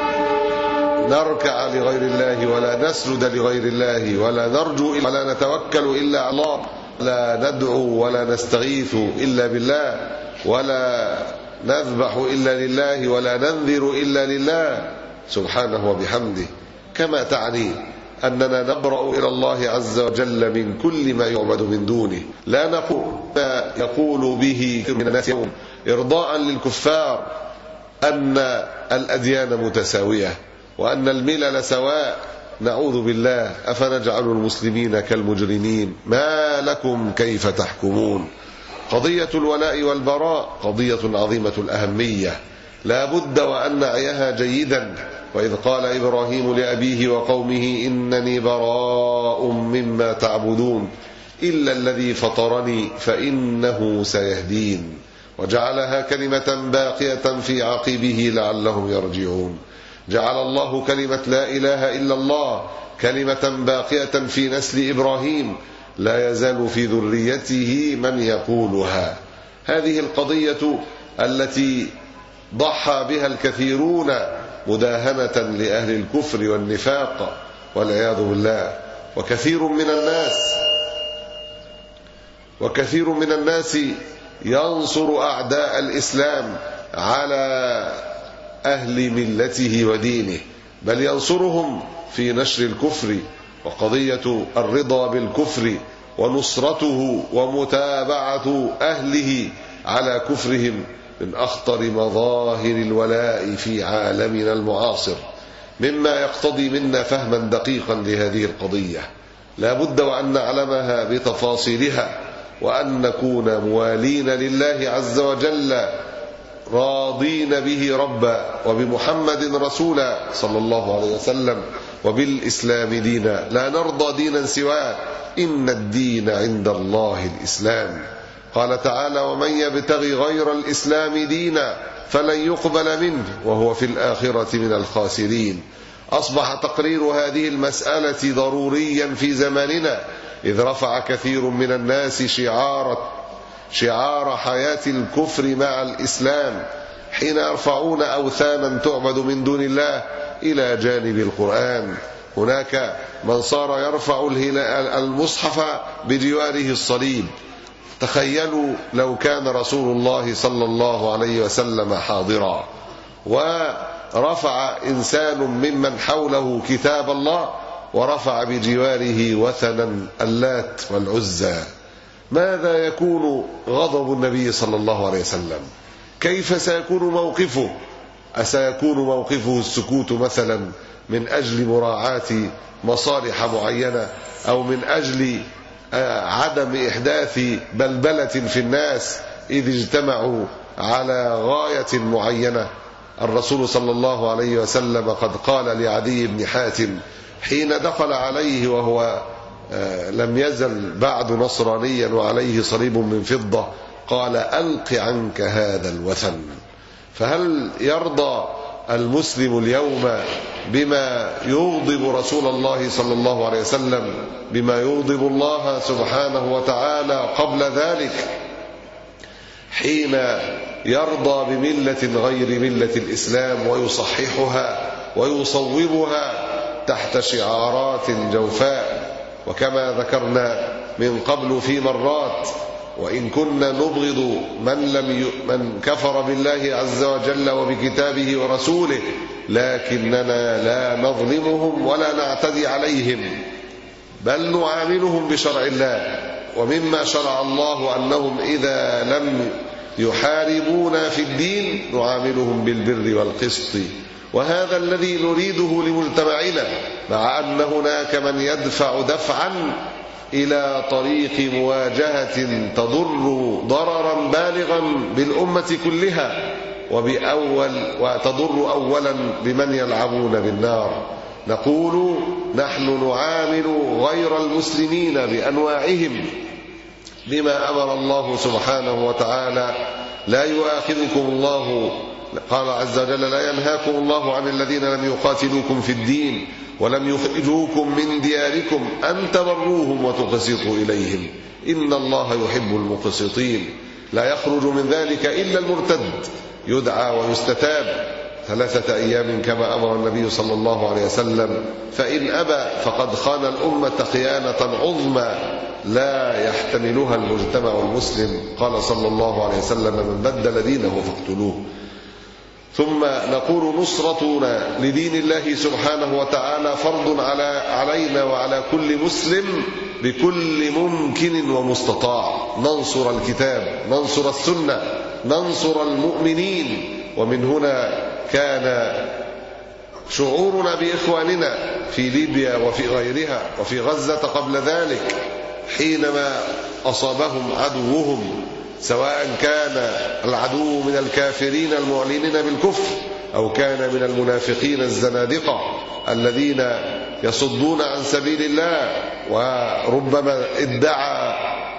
نركع لغير الله ولا نسجد لغير الله ولا نرجو ولا نتوكل إلا على الله، لا ندعو ولا نستغيث إلا بالله، ولا نذبح إلا لله ولا ننذر إلا لله سبحانه وبحمده. كما تعني أننا نبرأ إلى الله عز وجل من كل ما يعبد من دونه، لا نقول ما يقول به من الناس يوم إرضاء للكفار أن الأديان متساوية وأن الملل سواء. نعوذ بالله، أفنجعل المسلمين كالمجرمين ما لكم كيف تحكمون. قضية الولاء والبراء قضية عظيمة الأهمية، لا بد وأن نعيها جيدا. وإذ قال إبراهيم لأبيه وقومه إنني براء مما تعبدون إلا الذي فطرني فإنه سيهدين، وجعلها كلمة باقية في عقبه لعلهم يرجعون. جعل الله كلمة لا إله إلا الله كلمة باقية في نسل إبراهيم، لا يزال في ذريته من يقولها. هذه القضية التي ضحى بها الكثيرون مداهنة لأهل الكفر والنفاق والعياذ بالله. وكثير من الناس ينصر أعداء الإسلام على أهل ملته ودينه، بل ينصرهم في نشر الكفر. وقضية الرضا بالكفر ونصرته ومتابعة أهله على كفرهم من أخطر مظاهر الولاء في عالمنا المعاصر، مما يقتضي منا فهما دقيقا لهذه القضية. لا بد وأن نعلمها بتفاصيلها، وأن نكون موالين لله عز وجل راضين به ربا وبمحمد رسولا صلى الله عليه وسلم وبالإسلام دينا، لا نرضى دينا سواه، إن الدين عند الله الإسلام. قال تعالى ومن يبتغي غير الإسلام دينا فلن يقبل منه وهو في الآخرة من الخاسرين. أصبح تقرير هذه المسألة ضروريا في زماننا، إذ رفع كثير من الناس شعار حياة الكفر مع الإسلام، حين يرفعون أوثانا تعبد من دون الله إلى جانب القرآن. هناك من صار يرفع المصحف بجواره الصليب. تخيلوا لو كان رسول الله صلى الله عليه وسلم حاضرا ورفع إنسان ممن حوله كتاب الله ورفع بجواره وثنا اللات والعزى، ماذا يكون غضب النبي صلى الله عليه وسلم؟ كيف سيكون موقفه؟ أسيكون موقفه السكوت مثلا من أجل مراعاة مصالح معينة، أو من أجل عدم إحداث بلبلة في الناس إذ اجتمعوا على غاية معينة؟ الرسول صلى الله عليه وسلم قد قال لعدي بن حاتم حين دخل عليه وهو لم يزل بعد نصرانيا وعليه صليب من فضة، قال ألق عنك هذا الوثن. فهل يرضى المسلم اليوم بما يغضب رسول الله صلى الله عليه وسلم، بما يغضب الله سبحانه وتعالى قبل ذلك، حين يرضى بملة غير ملة الإسلام ويصححها ويصوبها تحت شعارات جوفاء. وكما ذكرنا من قبل في مرات، وإن كنا نبغض من كفر بالله عز وجل وبكتابه ورسوله، لكننا لا نظلمهم ولا نعتدي عليهم، بل نعاملهم بشرع الله. ومما شرع الله أنهم إذا لم يحاربونا في الدين نعاملهم بالبر والقسط، وهذا الذي نريده لمجتمعنا، مع أن هناك من يدفع دفعا إلى طريق مواجهة تضر ضررا بالغا بالأمة كلها، وتضر أولا بمن يلعبون بالنار. نقول نحن نعامل غير المسلمين بأنواعهم بما أمر الله سبحانه وتعالى. لا يؤاخذكم الله، قال عز وجل: لا ينهاكم الله عن الذين لم يقاتلوكم في الدين ولم يخرجوكم من دياركم أن تبروهم وتقسطوا إليهم إن الله يحب المقسطين. لا يخرج من ذلك إلا المرتد، يدعى ويستتاب 3 أيام كما أمر النبي صلى الله عليه وسلم، فإن أبى فقد خان الأمة خيانة عظمى لا يحتملها المجتمع المسلم. قال صلى الله عليه وسلم: من بدل دينه فاقتلوه. ثم نقول: نصرتنا لدين الله سبحانه وتعالى فرض علينا وعلى كل مسلم بكل ممكن ومستطاع. ننصر الكتاب، ننصر السنة، ننصر المؤمنين. ومن هنا كان شعورنا بإخواننا في ليبيا وفي غيرها وفي غزة قبل ذلك حينما أصابهم عدوهم، سواء كان العدو من الكافرين المعلنين بالكفر أو كان من المنافقين الزنادقة الذين يصدون عن سبيل الله، وربما ادعى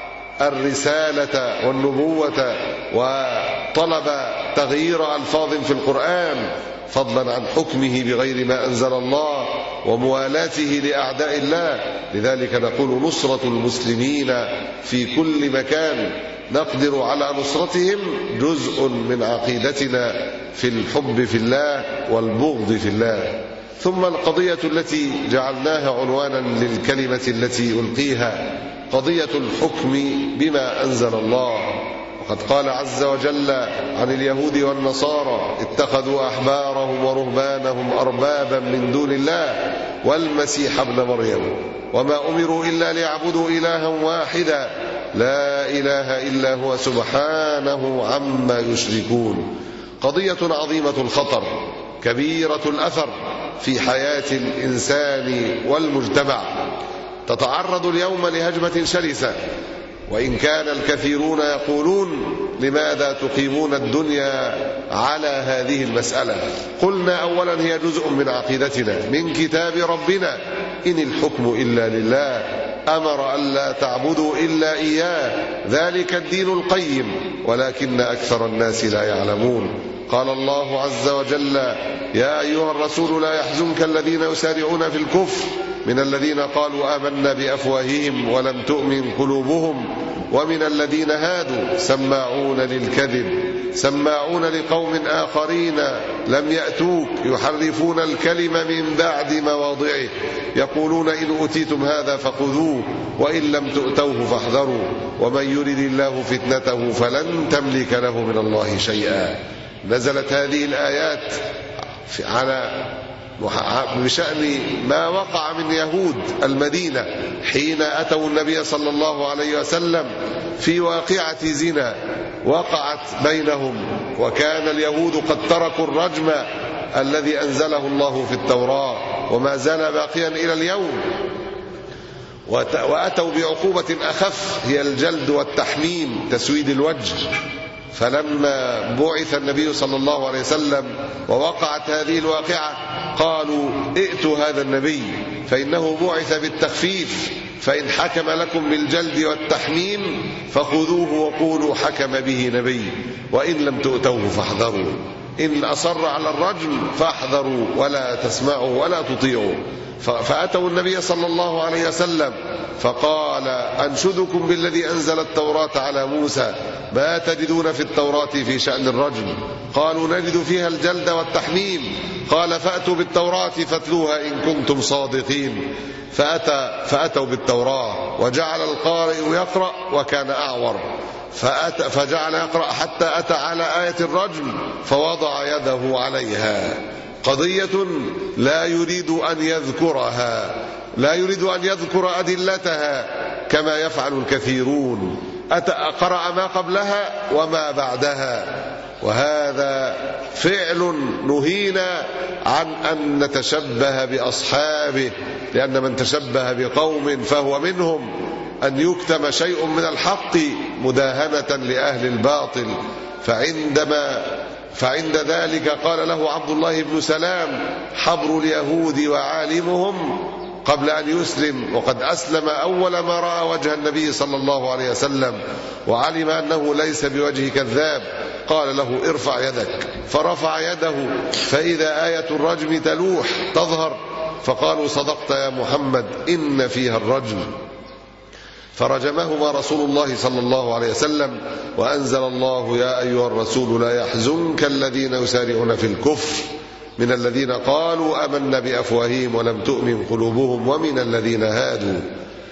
الرسالة والنبوة وطلب تغيير ألفاظ في القرآن فضلا عن حكمه بغير ما أنزل الله وموالاته لأعداء الله. لذلك نقول: نصرة المسلمين في كل مكان نقدر على نصرتهم جزء من عقيدتنا في الحب في الله والبغض في الله. ثم القضية التي جعلناها عنوانا للكلمة التي ألقيها، قضية الحكم بما أنزل الله. وقد قال عز وجل عن اليهود والنصارى: اتخذوا أحبارهم ورهبانهم أربابا من دون الله والمسيح ابن مريم وما أمروا إلا ليعبدوا إلها واحدا لا إله إلا هو سبحانه عما يشركون. قضية عظيمة الخطر كبيرة الأثر في حياة الإنسان والمجتمع، تتعرض اليوم لهجمة شرسة. وإن كان الكثيرون يقولون: لماذا تقيمون الدنيا على هذه المسألة؟ قلنا: أولا هي جزء من عقيدتنا من كتاب ربنا: إن الحكم إلا لله، أمر أن لا تعبدوا إلا إياه، ذلك الدين القيم ولكن أكثر الناس لا يعلمون. قال الله عز وجل: يا أيها الرسول لا يحزنك الذين يسارعون في الكفر من الذين قالوا آمنا بأفواههم ولم تؤمن قلوبهم ومن الذين هادوا سماعون للكذب سماعون لقوم آخرين لم يأتوك يحرفون الكلم من بعد مواضعه يقولون إن أوتيتم هذا فخذوه وإن لم تؤتوه فاحذروا ومن يرد الله فتنته فلن تملك له من الله شيئا. نزلت هذه الآيات بشأن ما وقع من يهود المدينة حين أتوا النبي صلى الله عليه وسلم في واقعة زنا وقعت بينهم، وكان اليهود قد تركوا الرجم الذي أنزله الله في التوراة وما زال باقيا إلى اليوم، وأتوا بعقوبة أخف هي الجلد والتحميم تسويد الوجه. فلما بعث النبي صلى الله عليه وسلم ووقعت هذه الواقعة قالوا: ائتوا هذا النبي فإنه بعث بالتخفيف، فإن حكم لكم بالجلد والتحميم فخذوه وقولوا حكم به نبي وإن لم تؤتوه فاحذروا. إن أصر على الرجم فاحذروا ولا تسمعوا ولا تطيعوا. فأتوا النبي صلى الله عليه وسلم فقال أنشدكم بالذي أنزل التوراة على موسى ما تجدون في التوراة في شأن الرجم؟ قالوا نجد فيها الجلد والتحميم. قال فأتوا بالتوراة فاتلوها إن كنتم صادقين. فأتوا بالتوراة وجعل القارئ يقرأ وكان أعور فجعل يقرأ حتى أتى على آية الرجم فوضع يده عليها. قضية لا يريد أن يذكرها، لا يريد أن يذكر أدلتها كما يفعل الكثيرون. قرأ ما قبلها وما بعدها، وهذا فعل نهينا عن أن نتشبه بأصحابه، لأن من تشبه بقوم فهو منهم. أن يكتم شيء من الحق مداهنة لأهل الباطل. فعند ذلك قال له عبد الله بن سلام حبر اليهود وعالمهم قبل أن يسلم، وقد أسلم أول ما رأى وجه النبي صلى الله عليه وسلم وعلم أنه ليس بوجه كذاب، قال له ارفع يدك، فرفع يده فإذا آية الرجم تلوح تظهر، فقالوا صدقت يا محمد إن فيها الرجم. فرجمهما رسول الله صلى الله عليه وسلم، وأنزل الله يا أيها الرسول لا يحزنك الذين يسارعون في الكفر من الذين قالوا آمنا بأفواههم ولم تؤمن قلوبهم ومن الذين هادوا.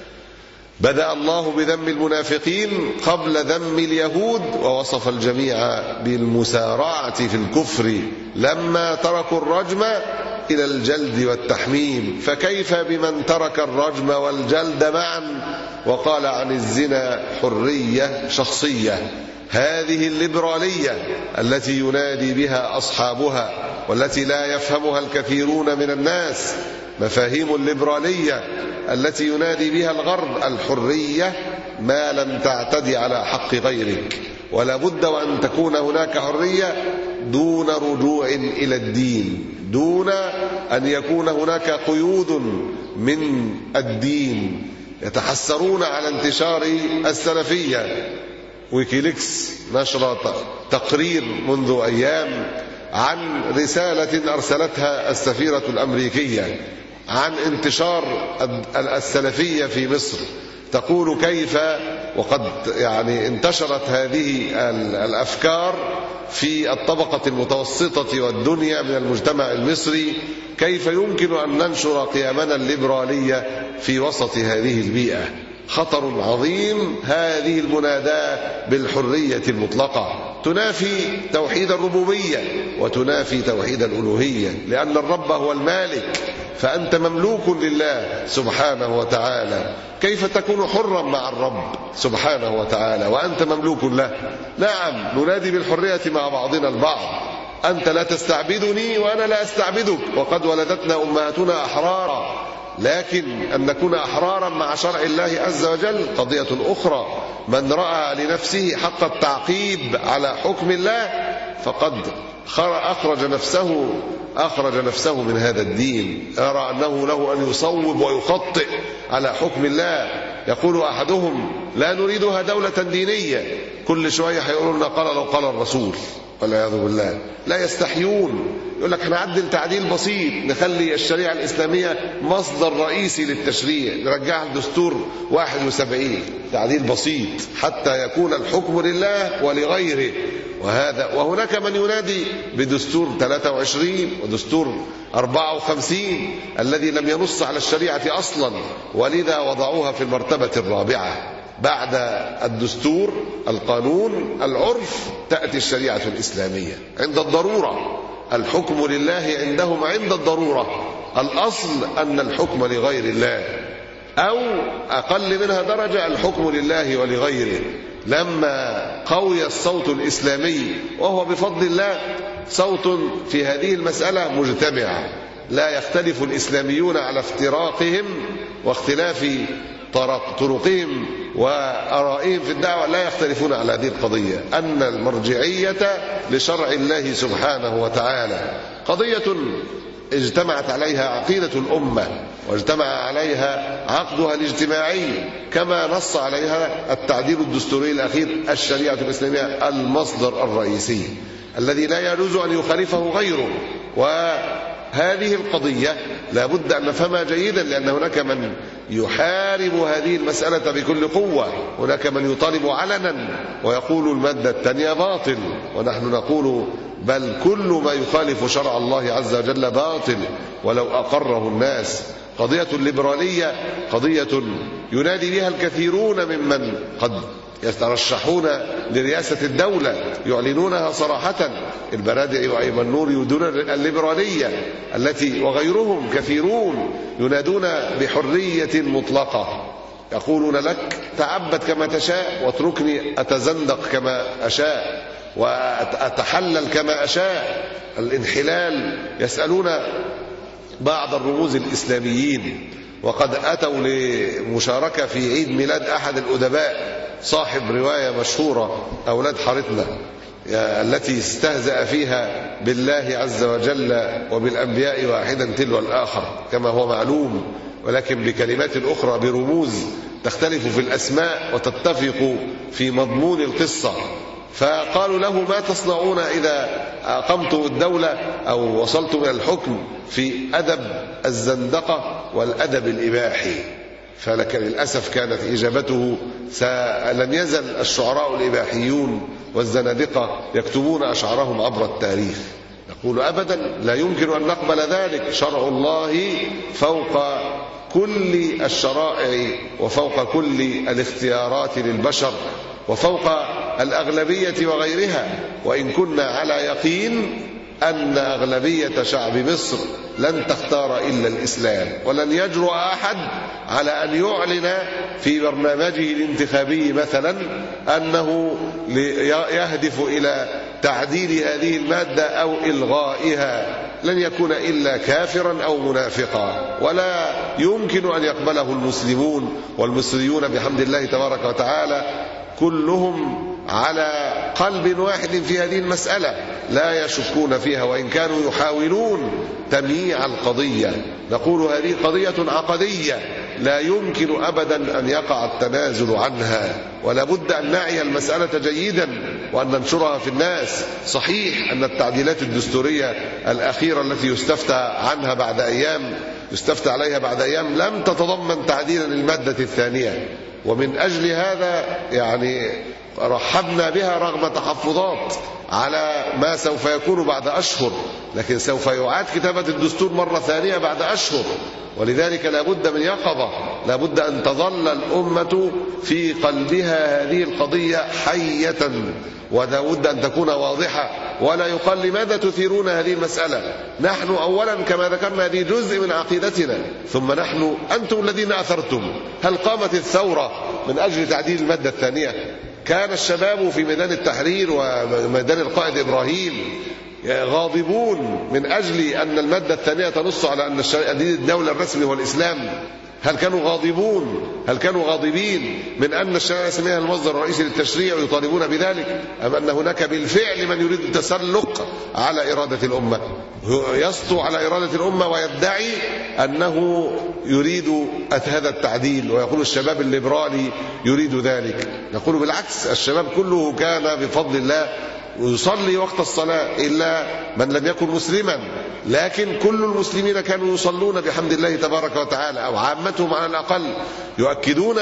بدأ الله بذم المنافقين قبل ذم اليهود، ووصف الجميع بالمسارعة في الكفر لما تركوا الرجم إلى الجلد والتحميم، فكيف بمن ترك الرجم والجلد معا وقال عن الزنا حرية شخصية؟ هذه الليبرالية التي ينادي بها أصحابها والتي لا يفهمها الكثيرون من الناس، مفاهيم الليبرالية التي ينادي بها الغرب، الحرية ما لم تعتدي على حق غيرك، ولا بد وأن تكون هناك حرية دون رجوع إلى الدين، دون أن يكون هناك قيود من الدين. يتحسرون على انتشار السلفية. ويكيليكس نشر تقرير منذ أيام عن رسالة أرسلتها السفيرة الأمريكية عن انتشار السلفية في مصر، تقول كيف وقد انتشرت هذه الأفكار في الطبقة المتوسطة والدنيا من المجتمع المصري، كيف يمكن أن ننشر قيمنا الليبرالية في وسط هذه البيئة؟ خطر عظيم هذه المناداة بالحرية المطلقة، تنافي توحيد الربوبية وتنافي توحيد الألوهية، لأن الرب هو المالك، فأنت مملوك لله سبحانه وتعالى. كيف تكون حرا مع الرب سبحانه وتعالى وأنت مملوك له؟ نعم ننادي بالحرية مع بعضنا البعض، أنت لا تستعبدني وأنا لا أستعبدك، وقد ولدتنا أمهاتنا أحرارا، لكن أن نكون أحرارا مع شرع الله عز وجل قضية أخرى. من رأى لنفسه حق التعقيب على حكم الله فقد أخرج نفسه من هذا الدين، يرى أنه له أن يصوب ويخطئ على حكم الله. يقول أحدهم لا نريدها دولة دينية، كل شوية هيقولون قال الرسول والعياذ بالله، لا يستحيون. يقول لك هنعدل تعديل بسيط، نخلي الشريعة الإسلامية مصدر رئيسي للتشريع، نرجعها لدستور 71، تعديل بسيط حتى يكون الحكم لله ولغيره. وهناك من ينادي بدستور 23 ودستور 54 الذي لم ينص على الشريعة أصلا، ولذا وضعوها في المرتبة الرابعة. بعد الدستور القانون العرف تأتي الشريعة الإسلامية عند الضرورة. الحكم لله عندهم عند الضرورة، الأصل أن الحكم لغير الله، أو أقل منها درجة الحكم لله ولغيره. لما قوي الصوت الإسلامي، وهو بفضل الله صوت في هذه المسألة مجتمع، لا يختلف الإسلاميون على افتراقهم واختلاف طرقهم وآرائهم في الدعوة، لا يختلفون على هذه القضية، أن المرجعية لشرع الله سبحانه وتعالى قضية اجتمعت عليها عقيدة الأمة واجتمع عليها عقدها الاجتماعي، كما نص عليها التعديل الدستوري الأخير. الشريعة الإسلامية المصدر الرئيسي. الذي لا يجوز أن يخالفه غيره. وهذه القضية لا بد أن نفهمها جيدا، لأن هناك من يحارب هذه المسألة بكل قوة، هناك من يطالب علنا ويقول المادة الثانية باطل، ونحن نقول بل كل ما يخالف شرع الله عز وجل باطل ولو أقره الناس. قضية الليبرالية قضية ينادي بها الكثيرون ممن قد يترشحون لرئاسة الدولة، يعلنونها صراحة. البرادعي وأيمن نور يدون الليبرالية التي وغيرهم كثيرون ينادون بحرية مطلقة، يقولون لك تعبد كما تشاء واتركني أتزندق كما أشاء وأتحلل كما أشاء. الانحلال يسألون بعض الرموز الإسلاميين، وقد أتوا لمشاركة في عيد ميلاد أحد الأدباء صاحب رواية مشهورة أولاد حارتنا التي استهزأ فيها بالله عز وجل وبالأنبياء واحدا تلو الآخر كما هو معلوم، ولكن بكلمات أخرى برموز تختلف في الأسماء وتتفق في مضمون القصة. فقالوا له ما تصنعون إذا أقمتم الدولة أو وصلتم إلى الحكم في أدب الزندقة والأدب الإباحي؟ فلكن للأسف كانت إجابته لن يزل الشعراء الإباحيون والزنادقة يكتبون أشعارهم عبر التاريخ. نقول أبدا لا يمكن أن نقبل ذلك. شرع الله فوق كل الشرائع وفوق كل الاختيارات للبشر وفوق الأغلبية وغيرها، وإن كنا على يقين أن أغلبية شعب مصر لن تختار إلا الإسلام، ولن يجرؤ أحد على أن يعلن في برنامجه الانتخابي مثلا أنه يهدف إلى تعديل هذه المادة أو إلغائها. لن يكون إلا كافرا أو منافقا، ولا يمكن أن يقبله المسلمون والمصريون بحمد الله تبارك وتعالى كلهم على قلب واحد في هذه المسألة، لا يشكون فيها وإن كانوا يحاولون تمييع القضية. نقول هذه قضية عقدية لا يمكن أبدا أن يقع التنازل عنها، ولا بد أن نعي المسألة جيدا وأن ننشرها في الناس. صحيح أن التعديلات الدستورية الأخيرة التي يستفتى عليها بعد أيام لم تتضمن تعديلا للمادة الثانية، ومن أجل هذا يعني رحبنا بها رغم تحفظات على ما سوف يكون بعد أشهر، لكن سوف يعاد كتابة الدستور مرة ثانية بعد أشهر. ولذلك لا بد من يقظة، لا بد أن تظل الأمة في قلبها هذه القضية حية، ولا بد أن تكون واضحة، ولا يقال لماذا تثيرون هذه المسألة. نحن أولا كما ذكرنا هذه جزء من عقيدتنا، ثم نحن أنتم الذين أثرتم. هل قامت الثورة من أجل تعديل المادة الثانية؟ كان الشباب في ميدان التحرير وميدان القائد إبراهيم غاضبون من أجل أن المادة الثانية تنص على أن دين الدولة الرسمي هو الإسلام. هل كانوا غاضبين من أن الشريعة الإسلامية هي المصدر الرئيسي للتشريع ويطالبون بذلك، أم أن هناك بالفعل من يريد التسلق على إرادة الأمة، يسطو على إرادة الأمة ويدعي أنه يريد هذا التعديل، ويقول الشباب الليبرالي يريد ذلك؟ نقول بالعكس، الشباب كله كان بفضل الله يصلي وقت الصلاة إلا من لم يكن مسلما، لكن كل المسلمين كانوا يصلون بحمد الله تبارك وتعالى، أو عامتهم على الأقل، يؤكدون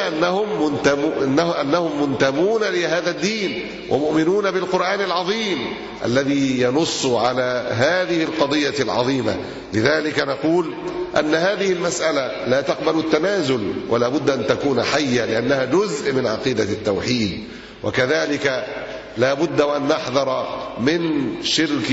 أنهم منتمون لهذا الدين ومؤمنون بالقرآن العظيم الذي ينص على هذه القضية العظيمة. لذلك نقول أن هذه المسألة لا تقبل التنازل، ولا بد أن تكون حية لأنها جزء من عقيدة التوحيد. وكذلك لا بد وأن نحذر من شرك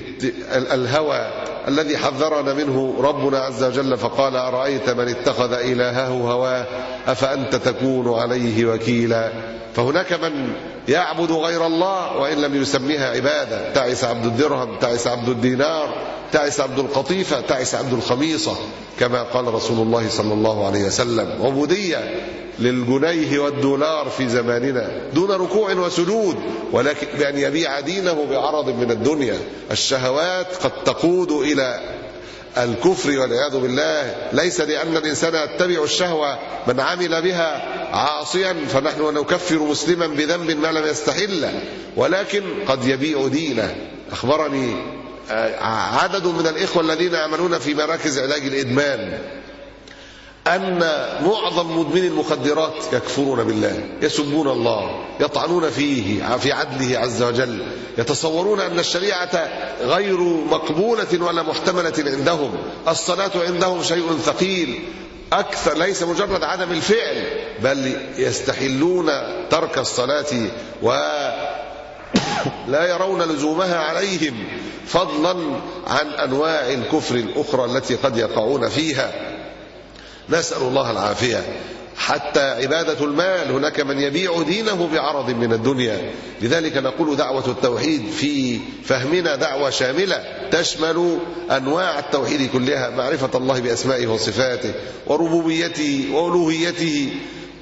الهوى الذي حذرنا منه ربنا عز وجل فقال أرأيت من اتخذ إلهه هواه أفأنت تكون عليه وكيلا. فهناك من يعبد غير الله وإن لم يسميها عبادة. تعس عبد الدرهم، تعس عبد الدينار، تعس عبد القطيفة، تعس عبد الخميصة، كما قال رسول الله صلى الله عليه وسلم. عبودية للجنيه والدولار في زماننا دون ركوع وسجود، ولكن بأن يبيع دينه بعرض من الدنيا. الشهوات قد تقود إلى الكفر والعياذ بالله ليس لأن الإنسان يتبع الشهوة من عمل بها عاصيا فنحن نكفر مسلما بذنب ما لم يستحله، ولكن قد يبيع دينه. أخبرني عدد من الإخوة الذين يعملون في مراكز علاج الإدمان أن معظم مدمني المخدرات يكفرون بالله، يسبون الله، يطعنون فيه في عدله عز وجل، يتصورون أن الشريعة غير مقبولة ولا محتملة عندهم، الصلاة عندهم شيء ثقيل أكثر، ليس مجرد عدم الفعل، بل يستحلون ترك الصلاة ولا يرون لزومها عليهم، فضلا عن أنواع الكفر الأخرى التي قد يقعون فيها. نسأل الله العافية. حتى عبادة المال هناك من يبيع دينه بعرض من الدنيا. لذلك نقول دعوة التوحيد في فهمنا دعوة شاملة تشمل أنواع التوحيد كلها، معرفة الله بأسمائه وصفاته وربوبيته وألوهيته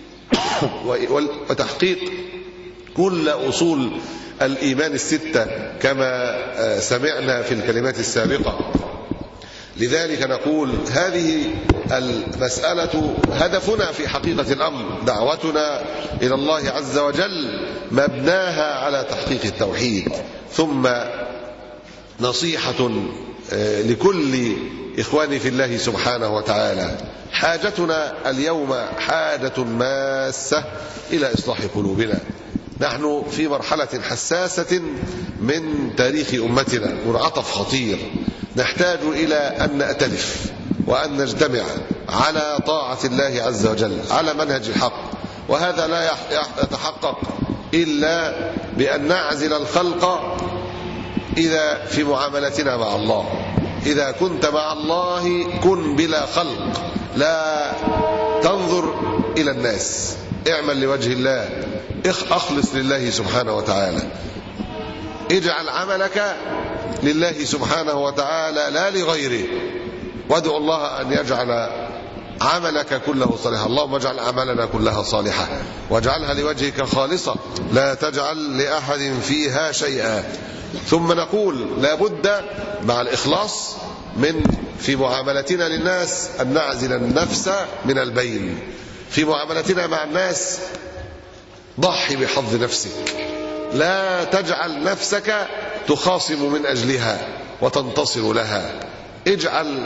وتحقيق كل أصول الإيمان الستة كما سمعنا في الكلمات السابقة. لذلك نقول هذه المسألة هدفنا في حقيقة الأمر، دعوتنا إلى الله عز وجل مبناها على تحقيق التوحيد. ثم نصيحة لكل إخواني في الله سبحانه وتعالى، حاجتنا اليوم حاجة ماسة إلى إصلاح قلوبنا. نحن في مرحلة حساسة من تاريخ أمتنا، منعطف خطير، نحتاج إلى أن نأتلف وأن نجتمع على طاعة الله عز وجل على منهج الحق، وهذا لا يتحقق إلا بأن نعزل الخلق إذا في معاملتنا مع الله. إذا كنت مع الله كن بلا خلق، لا تنظر إلى الناس، اعمل لوجه الله، اخلص لله سبحانه وتعالى، اجعل عملك لله سبحانه وتعالى لا لغيره، وادعو الله أن يجعل عملك كله صالحا. اللهم اجعل عملنا كلها صالحة واجعلها لوجهك خالصة، لا تجعل لأحد فيها شيئا. ثم نقول لا بد مع الإخلاص من في معاملتنا للناس أن نعزل النفس من البين. في معاملتنا مع الناس ضحي بحظ نفسك، لا تجعل نفسك تخاصم من أجلها وتنتصر لها. اجعل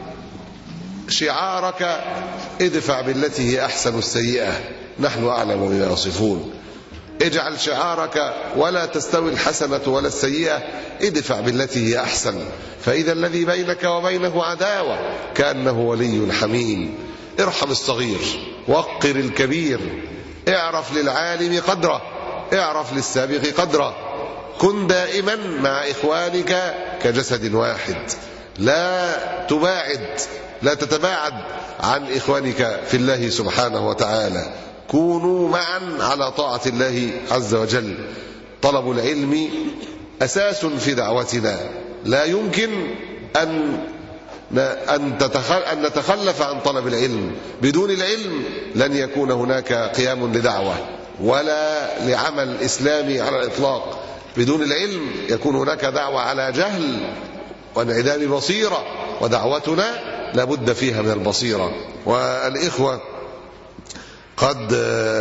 شعارك ادفع بالتي هي أحسن السيئة، نحن أعلم بما يصفون. اجعل شعارك ولا تستوي الحسنة ولا السيئة، ادفع بالتي هي أحسن، فإذا الذي بينك وبينه عداوة كأنه ولي حميم. ارحم الصغير، وقر الكبير، اعرف للعالم قدره، اعرف للسابق قدره، كن دائما مع إخوانك كجسد واحد، لا تتباعد عن إخوانك في الله سبحانه وتعالى، كونوا معا على طاعة الله عز وجل. طلب العلم أساس في دعوتنا، لا يمكن أن نتخلف عن طلب العلم. بدون العلم لن يكون هناك قيام لدعوة ولا لعمل إسلامي على الإطلاق. بدون العلم يكون هناك دعوة على جهل وانعدام بصيرة، ودعوتنا لابد فيها من البصيرة. والإخوة قد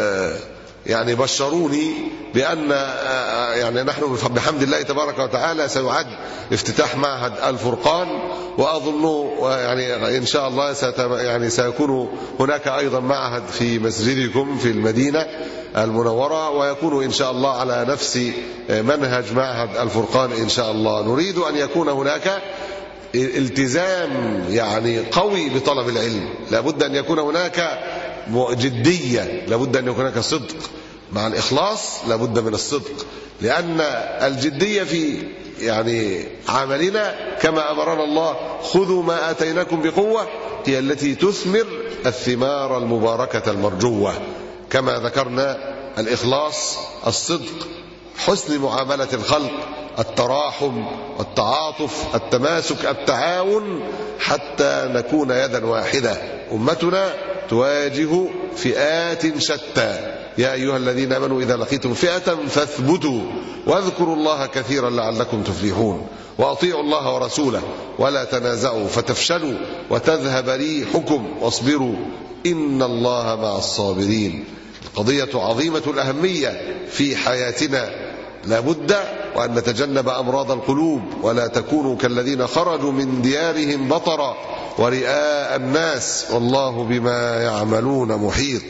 بشروني بأن نحن بحمد الله تبارك وتعالى سيعد افتتاح معهد الفرقان، وأظن إن شاء الله سيكون هناك أيضا معهد في مسجدكم في المدينة المنورة، ويكون إن شاء الله على نفس منهج معهد الفرقان إن شاء الله. نريد أن يكون هناك التزام قوي بطلب العلم، لابد أن يكون هناك جدية، لابد أن يكون هناك صدق مع الإخلاص، لابد من الصدق، لأن الجدية في عملنا كما أمرنا الله خذوا ما آتيناكم بقوة هي التي تثمر الثمار المباركة المرجوة. كما ذكرنا الإخلاص، الصدق، حسن معاملة الخلق، التراحم، التعاطف، التماسك، التعاون، حتى نكون يدا واحدة. أمتنا تواجه فئات شتى، يا أيها الذين آمنوا إذا لقيتم فئة فاثبتوا واذكروا الله كثيرا لعلكم تفلحون وأطيعوا الله ورسوله ولا تنازعوا فتفشلوا وتذهب ريحكم واصبروا إن الله مع الصابرين. القضية عظيمة الأهمية في حياتنا، لا بد وأن نتجنب أمراض القلوب ولا تكونوا كالذين خرجوا من ديارهم بطرا ورئاء الناس والله بما يعملون محيط.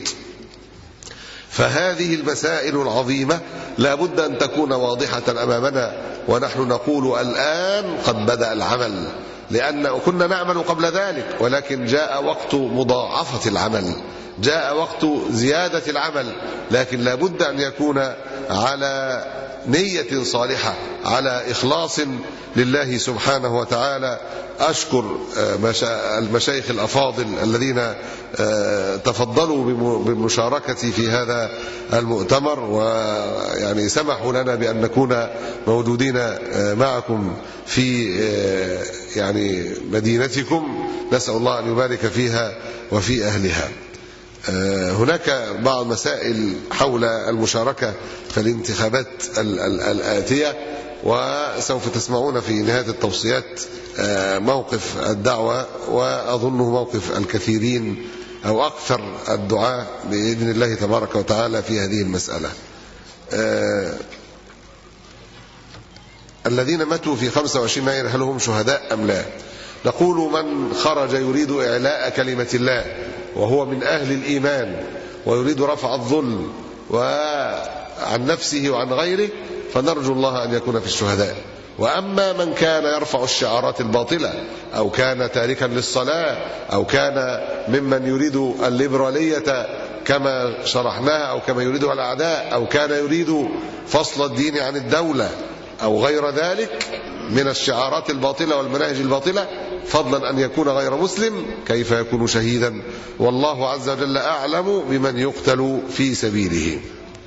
فهذه المسائل العظيمة لا بد أن تكون واضحة أمامنا ونحن نقول الآن قد بدأ العمل، لأن كنا نعمل قبل ذلك ولكن جاء وقت مضاعفة العمل، جاء وقت زيادة العمل، لكن لا بد أن يكون على نية صالحة، على إخلاص لله سبحانه وتعالى. أشكر المشايخ الأفاضل الذين تفضلوا بالمشاركة في هذا المؤتمر ويعني سمحوا لنا بأن نكون موجودين معكم في يعني مدينتكم، نسأل الله أن يبارك فيها وفي أهلها. هناك بعض مسائل حول المشاركة في الانتخابات الآتية، وسوف تسمعون في نهاية التوصيات موقف الدعوة، وأظنه موقف الكثيرين أو أكثر الدعاة بإذن الله تبارك وتعالى في هذه المسألة. الذين ماتوا في 25 يناير هل هم شهداء أم لا؟ نقول من خرج يريد إعلاء كلمة الله وهو من أهل الإيمان ويريد رفع الظلم وعن نفسه وعن غيره فنرجو الله أن يكون في الشهداء. وأما من كان يرفع الشعارات الباطلة أو كان تاركا للصلاة أو كان ممن يريد الليبرالية كما شرحناها أو كما يريدها الأعداء أو كان يريد فصل الدين عن الدولة أو غير ذلك من الشعارات الباطلة والمناهج الباطلة، فضلا أن يكون غير مسلم كيف يكون شهيدا؟ والله عز وجل أعلم بمن يقتل في سبيله.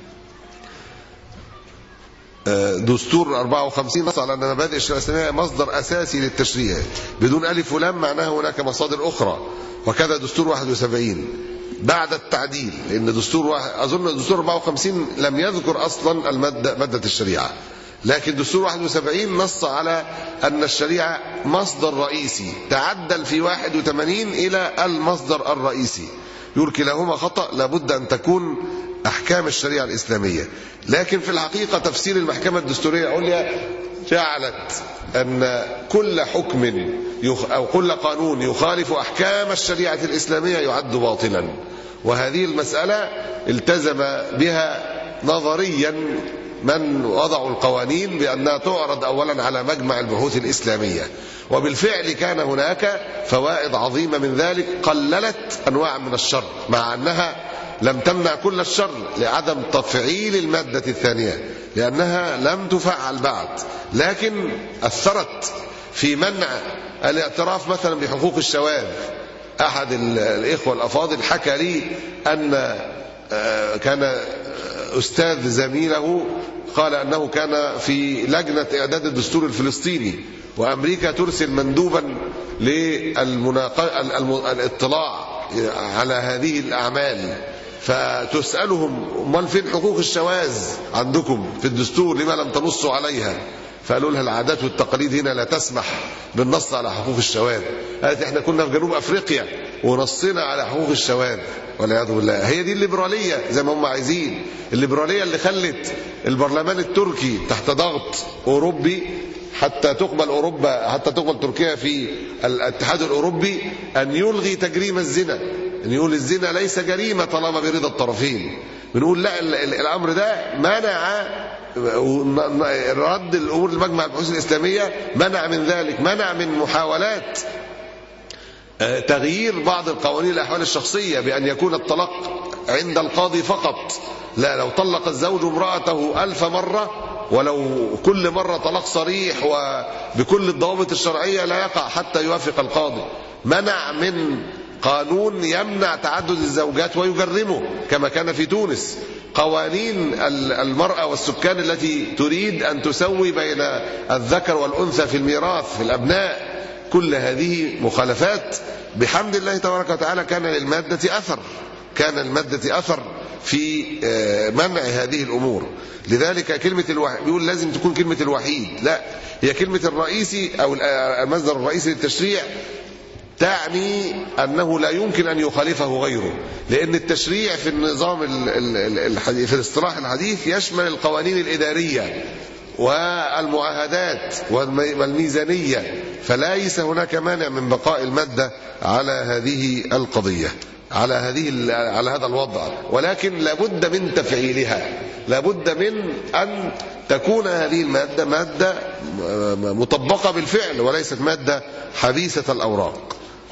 دستور 54 نص على أن مبادئ الشريعة الإسلامية مصدر أساسي للتشريع بدون ألف ولام، معناه هناك مصادر أخرى. وكذا دستور 71 بعد التعديل، لأن أظن دستور 54 لم يذكر أصلا مادة الشريعة، لكن دستور 71 نص على أن الشريعة مصدر رئيسي، تعدل في 81 إلى المصدر الرئيسي. كلاهما خطأ، لابد أن تكون أحكام الشريعة الإسلامية. لكن في الحقيقة تفسير المحكمة الدستورية العليا جعلت أن كل حكم أو كل قانون يخالف أحكام الشريعة الإسلامية يعد باطلا، وهذه المسألة التزم بها نظريا من وضعوا القوانين بأنها تعرض أولا على مجمع البحوث الإسلامية، وبالفعل كان هناك فوائد عظيمة من ذلك قللت أنواع من الشر، مع أنها لم تمنع كل الشر لعدم تفعيل المادة الثانية لأنها لم تفعل بعد، لكن أثرت في منع الاعتراف مثلا بحقوق الشواذ. أحد الإخوة الأفاضل حكى لي أن كان أستاذ زميله قال أنه كان في لجنة إعداد الدستور الفلسطيني، وأمريكا ترسل مندوبا للاطلاع على هذه الأعمال، فتسألهم امال فين حقوق الشواذ عندكم في الدستور، لما لم تنصوا عليها؟ فقالوا لها العادات والتقاليد هنا لا تسمح بالنص على حقوق الشواذ. قالت احنا كنا في جنوب افريقيا ونصينا على حقوق الشواذ والعياذ بالله. هي دي الليبراليه زي ما هم عايزين، الليبراليه اللي خلت البرلمان التركي تحت ضغط اوروبي حتى تقبل تركيا في الاتحاد الاوروبي ان يلغي تجريم الزنا، ان يقول الزنا ليس جريمه طالما برضا الطرفين. بنقول لا، الامر ده منع رد الامور لمجمع البحوث الاسلاميه، منع من ذلك، منع من محاولات تغيير بعض القوانين الاحوال الشخصيه بان يكون الطلاق عند القاضي فقط. لا، لو طلق الزوج امراته 1000 مره ولو كل مرة طلاق صريح وبكل الضوابط الشرعية لا يقع حتى يوافق القاضي. منع من قانون يمنع تعدد الزوجات ويجرمه كما كان في تونس. قوانين المرأة والسكان التي تريد أن تسوي بين الذكر والأنثى في الميراث في الأبناء، كل هذه مخالفات بحمد الله تبارك وتعالى كان للمادة أثر في منع هذه الأمور. لذلك كلمة بيقول لازم تكون كلمة الوحيد، لا، هي كلمة الرئيسي أو المصدر الرئيسي للتشريع تعني أنه لا يمكن أن يخالفه غيره، لأن التشريع في النظام في الاصطلاح الحديث يشمل القوانين الإدارية والمعاهدات والميزانية، فليس هناك مانع من بقاء المادة على هذه القضية، على هذا الوضع، ولكن لابد من تفعيلها، لابد من أن تكون هذه المادة مادة مطبقة بالفعل وليست مادة حبيسة الأوراق.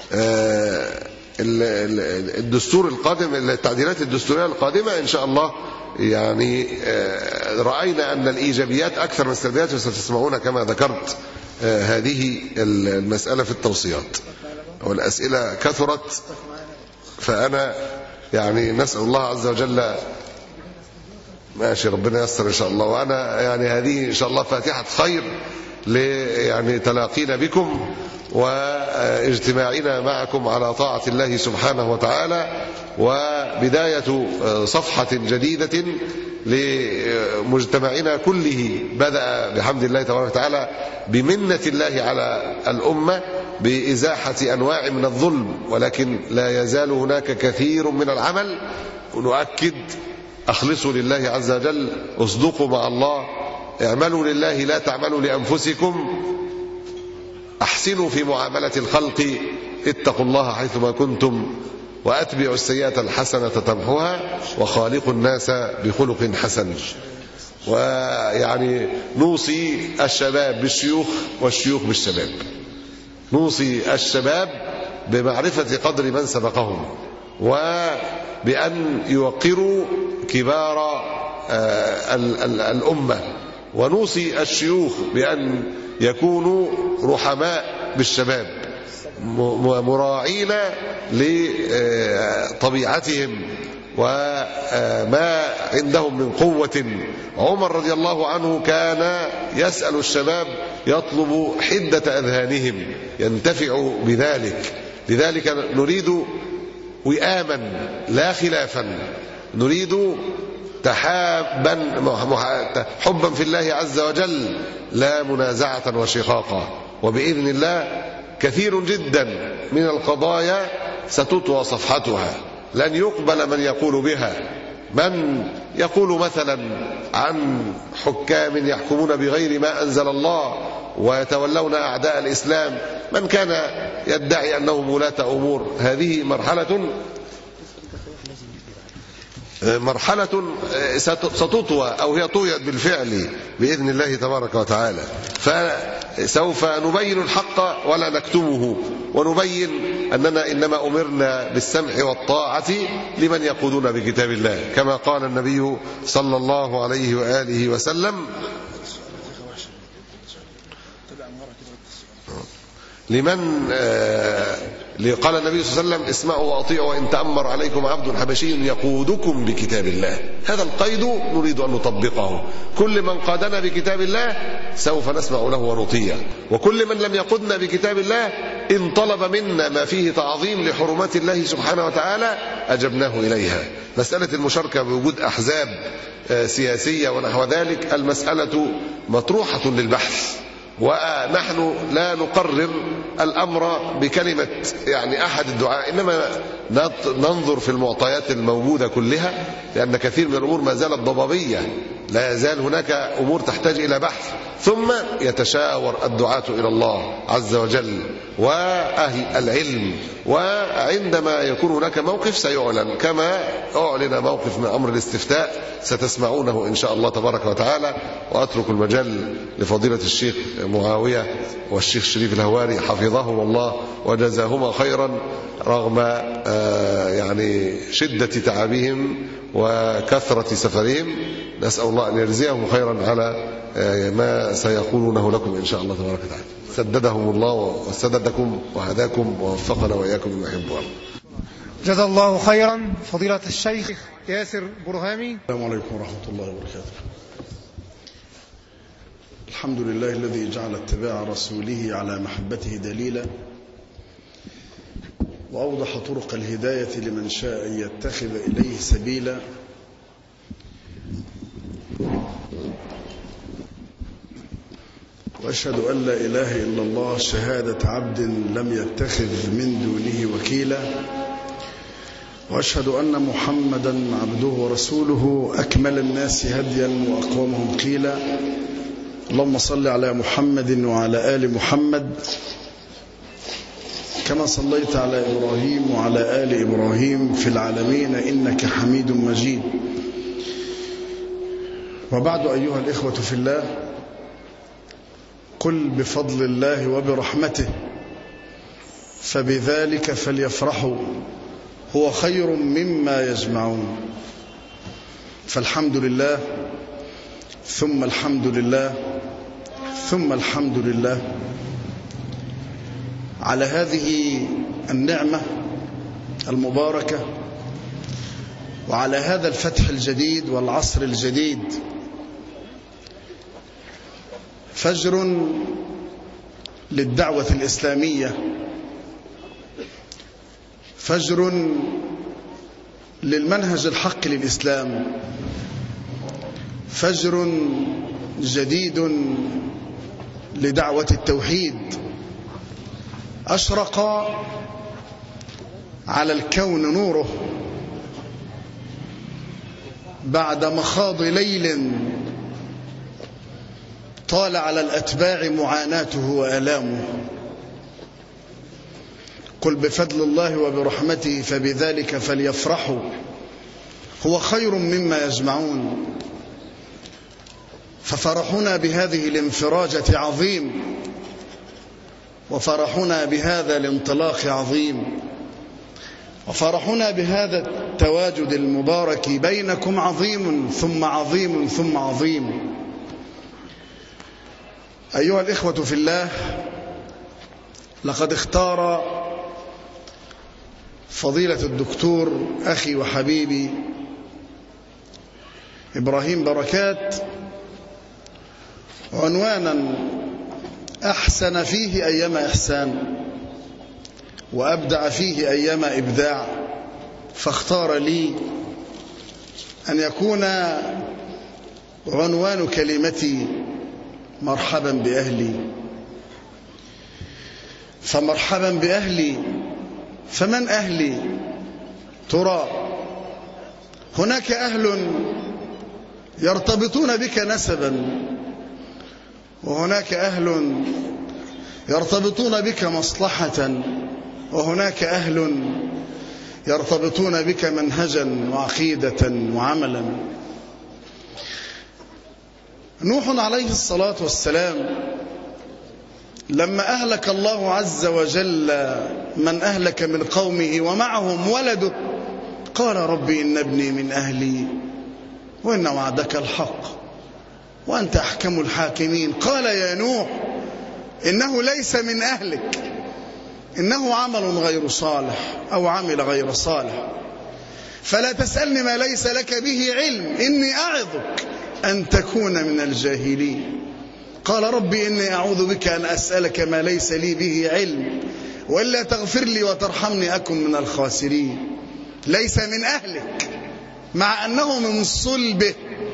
الدستور القادم، التعديلات الدستورية القادمة إن شاء الله يعني رأينا أن الإيجابيات أكثر من السلبيات، وستسمعون كما ذكرت هذه المسألة في التوصيات، والأسئلة كثرت، فأنا يعني نسأل الله عز وجل ماشي ربنا ييسر إن شاء الله. وأنا يعني هذه إن شاء الله فاتحة خير يعني تلاقينا بكم واجتماعنا معكم على طاعة الله سبحانه وتعالى، وبداية صفحة جديدة لمجتمعنا كله بدأ بحمد الله تبارك وتعالى بمنة الله على الأمة بإزاحة أنواع من الظلم، ولكن لا يزال هناك كثير من العمل. ونؤكد: أخلصوا لله عز وجل، اصدقوا مع الله، اعملوا لله لا تعملوا لأنفسكم، أحسنوا في معاملة الخلق، اتقوا الله حيثما كنتم، وأتبعوا السيئة الحسنة تمحوها، وخالقوا الناس بخلق حسن. ويعني نوصي الشباب بالشيوخ والشيوخ بالشباب، نوصي الشباب بمعرفة قدر من سبقهم، وبأن يوقروا كبار الأمة، ونوصي الشيوخ بأن يكونوا رحماء بالشباب مراعين لطبيعتهم وما عندهم من قوة. عمر رضي الله عنه كان يسأل الشباب يطلب حدة أذهانهم ينتفع بذلك. لذلك نريد وئاما لا خلافا، نريد حبا في الله عز وجل لا منازعة وشقاقا. وبإذن الله كثير جدا من القضايا ستطوى صفحتها، لن يقبل من يقول بها، من يقول مثلا عن حكام يحكمون بغير ما أنزل الله ويتولون أعداء الإسلام، من كان يدعي أنهم ولاة أمور. هذه مرحلة ستطوى أو هي طويت بالفعل بإذن الله تبارك وتعالى. فسوف نبين الحق ولا نكتمه، ونبين أننا إنما أمرنا بالسمع والطاعة لمن يقودون بكتاب الله، كما قال النبي صلى الله عليه وآله وسلم: قال النبي صلى الله عليه وسلم: اسمعوا واطيعوا وإن تأمر عليكم عبد حبشي يقودكم بكتاب الله. هذا القيد نريد أن نطبقه، كل من قادنا بكتاب الله سوف نسمع له ونطيع، وكل من لم يقدنا بكتاب الله إن طلب منا ما فيه تعظيم لحرمات الله سبحانه وتعالى أجبناه إليها. مسألة المشاركة بوجود أحزاب سياسية ونحو ذلك المسألة مطروحة للبحث، ونحن لا نقرر الأمر بكلمة يعني أحد الدعاء، إنما ننظر في المعطيات الموجودة كلها، لأن كثير من الأمور ما زالت ضبابية، لا يزال هناك أمور تحتاج إلى بحث، ثم يتشاور الدعاة إلى الله عز وجل وأهل العلم، وعندما يكون هناك موقف سيعلن، كما أعلن موقف من أمر الاستفتاء ستسمعونه إن شاء الله تبارك وتعالى. وأترك المجال لفضيلة الشيخ معاوية والشيخ شريف الهواري حفظهم الله وجزاهما خيرا، رغم يعني شدة تعبهم وكثرة سفرهم. نسأل الله أن يجزيهم خيرا على ما سيقولونه لكم إن شاء الله تبارك وتعالى. سددهم الله وسددكم وهداكم ووفقنا وإياكم بما يحب الله. جزا الله خيرا فضيلة الشيخ ياسر برهامي. السلام عليكم ورحمة الله وبركاته. الحمد لله الذي جعل اتباع رسوله على محبته دليلا، وأوضح طرق الهداية لمن شاء أن يتخذ إليه سبيلا، وأشهد أن لا إله إلا الله شهادة عبد لم يتخذ من دونه وكيلا، وأشهد أن محمدا عبده ورسوله أكمل الناس هديا وأقومهم قيلا. اللهم صل على محمد وعلى آل محمد كما صليت على إبراهيم وعلى آل إبراهيم في العالمين إنك حميد مجيد. وبعد أيها الإخوة في الله، قل بفضل الله وبرحمته فبذلك فليفرحوا هو خير مما يجمعون. فالحمد لله ثم الحمد لله ثم الحمد لله على هذه النعمة المباركة وعلى هذا الفتح الجديد والعصر الجديد. فجر للدعوة الإسلامية، فجر للمنهج الحق للإسلام، فجر جديد لدعوة التوحيد. أشرق على الكون نوره بعد مخاض ليل طال على الأتباع معاناته وآلامه. قل بفضل الله وبرحمته فبذلك فليفرحوا هو خير مما يجمعون. ففرحنا بهذه الانفراجة عظيم، وفرحنا بهذا الانطلاق عظيم، وفرحنا بهذا التواجد المبارك بينكم عظيم ثم عظيم ثم عظيم. أيها الإخوة في الله، لقد اختار فضيلة الدكتور أخي وحبيبي إبراهيم بركات عنوانا أحسن فيه أيما إحسان وأبدع فيه أيما إبداع، فاختار لي أن يكون عنوان كلمتي مرحبا بأهلي. فمرحبا بأهلي، فمن أهلي؟ ترى هناك أهل يرتبطون بك نسبا، وهناك أهل يرتبطون بك مصلحة، وهناك أهل يرتبطون بك منهجا وعقيدة وعملا. نوح عليه الصلاة والسلام لما أهلك الله عز وجل من أهلك من قومه ومعهم ولده قال ربي إن ابني من أهلي وإن وعدك الحق وأنت أحكم الحاكمين. قال يا نوح إنه ليس من أهلك، إنه عمل غير صالح أو عمل غير صالح، فلا تسألني ما ليس لك به علم، إني أعظك أن تكون من الجاهلين. قال ربي إني أعوذ بك أن أسألك ما ليس لي به علم وإلا تغفر لي وترحمني أكن من الخاسرين. ليس من أهلك مع أنه من صلبه،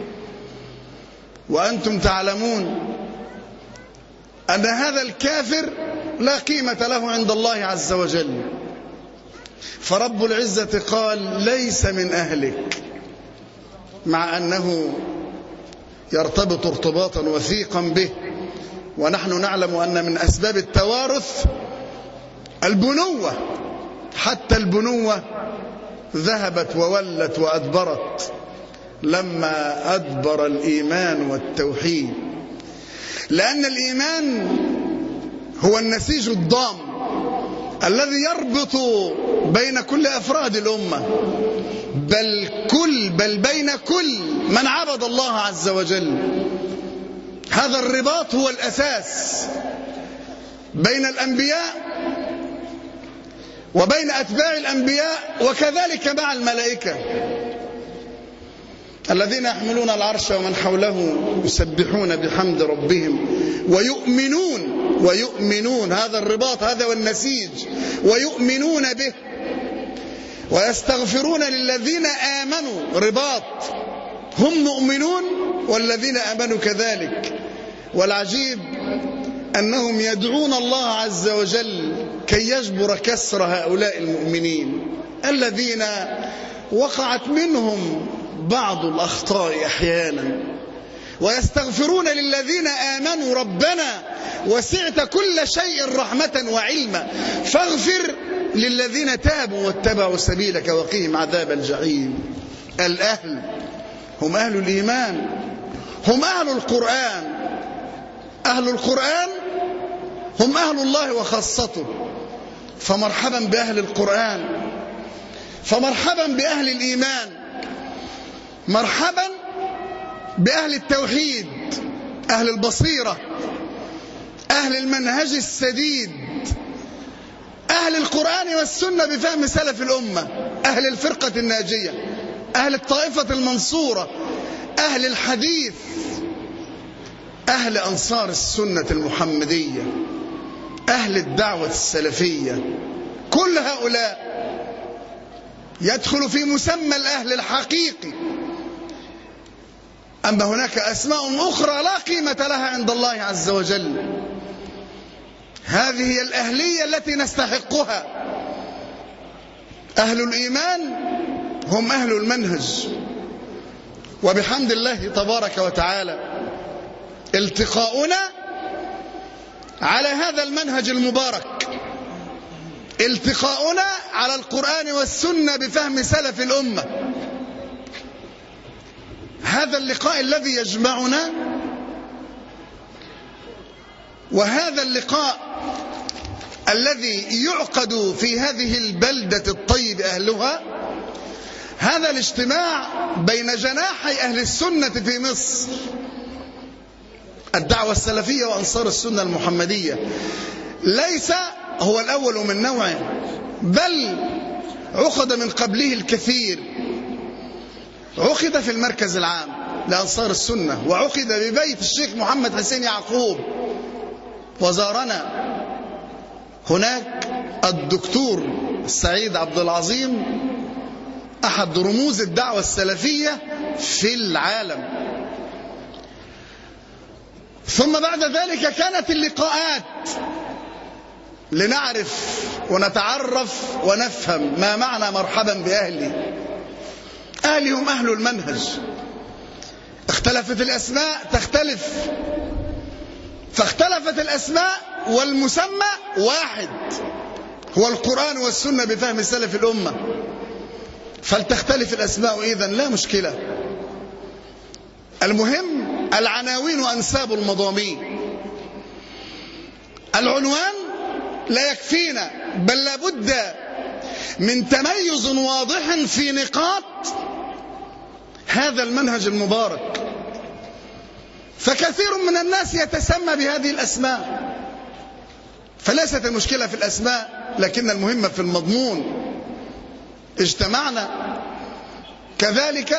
وأنتم تعلمون أن هذا الكافر لا قيمة له عند الله عز وجل. فرب العزة قال ليس من أهلك مع أنه يرتبط ارتباطا وثيقا به. ونحن نعلم أن من أسباب التوارث البنوة، حتى البنوة ذهبت وولت وأدبرت لما أدبر الإيمان والتوحيد، لأن الإيمان هو النسيج الضام الذي يربط بين كل أفراد الأمة، بل بين كل من عبد الله عز وجل. هذا الرباط هو الأساس بين الأنبياء وبين أتباع الأنبياء، وكذلك مع الملائكة الذين يحملون العرش ومن حوله يسبحون بحمد ربهم ويؤمنون هذا الرباط، هذا والنسيج، ويؤمنون به ويستغفرون للذين آمنوا. رباط، هم مؤمنون والذين آمنوا كذلك. والعجيب أنهم يدعون الله عز وجل كي يجبر كسر هؤلاء المؤمنين الذين وقعت منهم بعض الأخطاء أحيانا، ويستغفرون للذين آمنوا ربنا وسعت كل شيء رحمة وعلما فاغفر للذين تابوا واتبعوا سبيلك وقهم عذاب الجحيم. الأهل هم أهل الإيمان، هم أهل القرآن. أهل القرآن هم أهل الله وخاصته، فمرحبا بأهل القرآن، فمرحبا بأهل الإيمان، مرحبا بأهل التوحيد، أهل البصيرة، أهل المنهج السديد، أهل القرآن والسنة بفهم سلف الأمة، أهل الفرقة الناجية، أهل الطائفة المنصورة، أهل الحديث، أهل أنصار السنة المحمدية، أهل الدعوة السلفية. كل هؤلاء يدخل في مسمى الأهل الحقيقي. أما هناك أسماء أخرى لا قيمة لها عند الله عز وجل. هذه هي الأهلية التي نستحقها. أهل الإيمان هم أهل المنهج، وبحمد الله تبارك وتعالى التقاؤنا على هذا المنهج المبارك، التقاؤنا على القرآن والسنة بفهم سلف الأمة، هذا اللقاء الذي يجمعنا، وهذا اللقاء الذي يعقد في هذه البلدة الطيب أهلها، هذا الاجتماع بين جناحي أهل السنة في مصر، الدعوة السلفية وأنصار السنة المحمدية، ليس هو الأول من نوعه، بل عقد من قبله الكثير. عقد في المركز العام لأنصار السنة، وعقد ببيت الشيخ محمد حسين يعقوب، وزارنا هناك الدكتور سعيد عبد العظيم، أحد رموز الدعوة السلفية في العالم. ثم بعد ذلك كانت اللقاءات لنعرف ونتعرف ونفهم ما معنى مرحبا بأهلي. أهلي هم أهل المنهج. اختلفت الأسماء تختلف، فاختلفت الأسماء والمسمى واحد، هو القرآن والسنة بفهم سلف الأمة، فلتختلف الأسماء إذن لا مشكلة. المهم العناوين وأنساب المضامين. العنوان لا يكفينا، بل لابد من تميز واضح في نقاط هذا المنهج المبارك. فكثير من الناس يتسمى بهذه الأسماء، فليست المشكلة في الأسماء، لكن المهمة في المضمون. اجتمعنا كذلك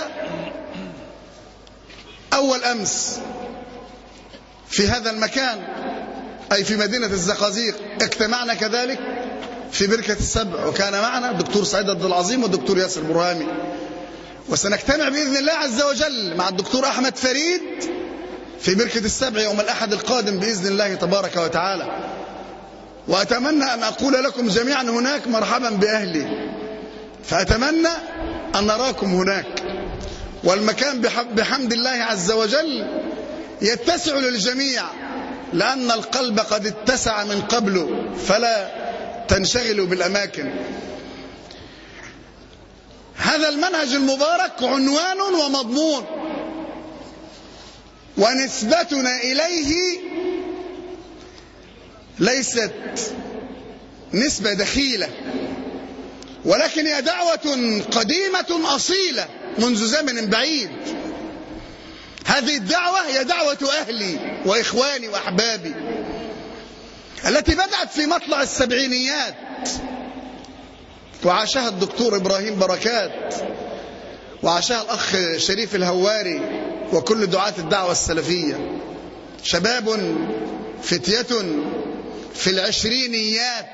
أول أمس في هذا المكان، أي في مدينة الزقازيق، اجتمعنا كذلك في بركة السبع، وكان معنا الدكتور سعيد عبد العظيم والدكتور ياسر برهامي، وسنجتمع بإذن الله عز وجل مع الدكتور أحمد فريد في بركة السبع يوم الأحد القادم بإذن الله تبارك وتعالى. وأتمنى أن أقول لكم جميعا هناك مرحبا بأهلي، فأتمنى أن نراكم هناك، والمكان بحمد الله عز وجل يتسع للجميع، لأن القلب قد اتسع من قبله، فلا تنشغلوا بالأماكن. هذا المنهج المبارك عنوان ومضمون، ونسبتنا إليه ليست نسبة دخيلة، ولكن هي دعوة قديمة أصيلة منذ زمن بعيد. هذه الدعوة هي دعوة أهلي وإخواني وأحبابي، التي بدأت في مطلع السبعينيات، وعاشها الدكتور إبراهيم بركات، وعاشها الأخ شريف الهواري، وكل دعاة الدعوة السلفية، شباب فتية في العشرينيات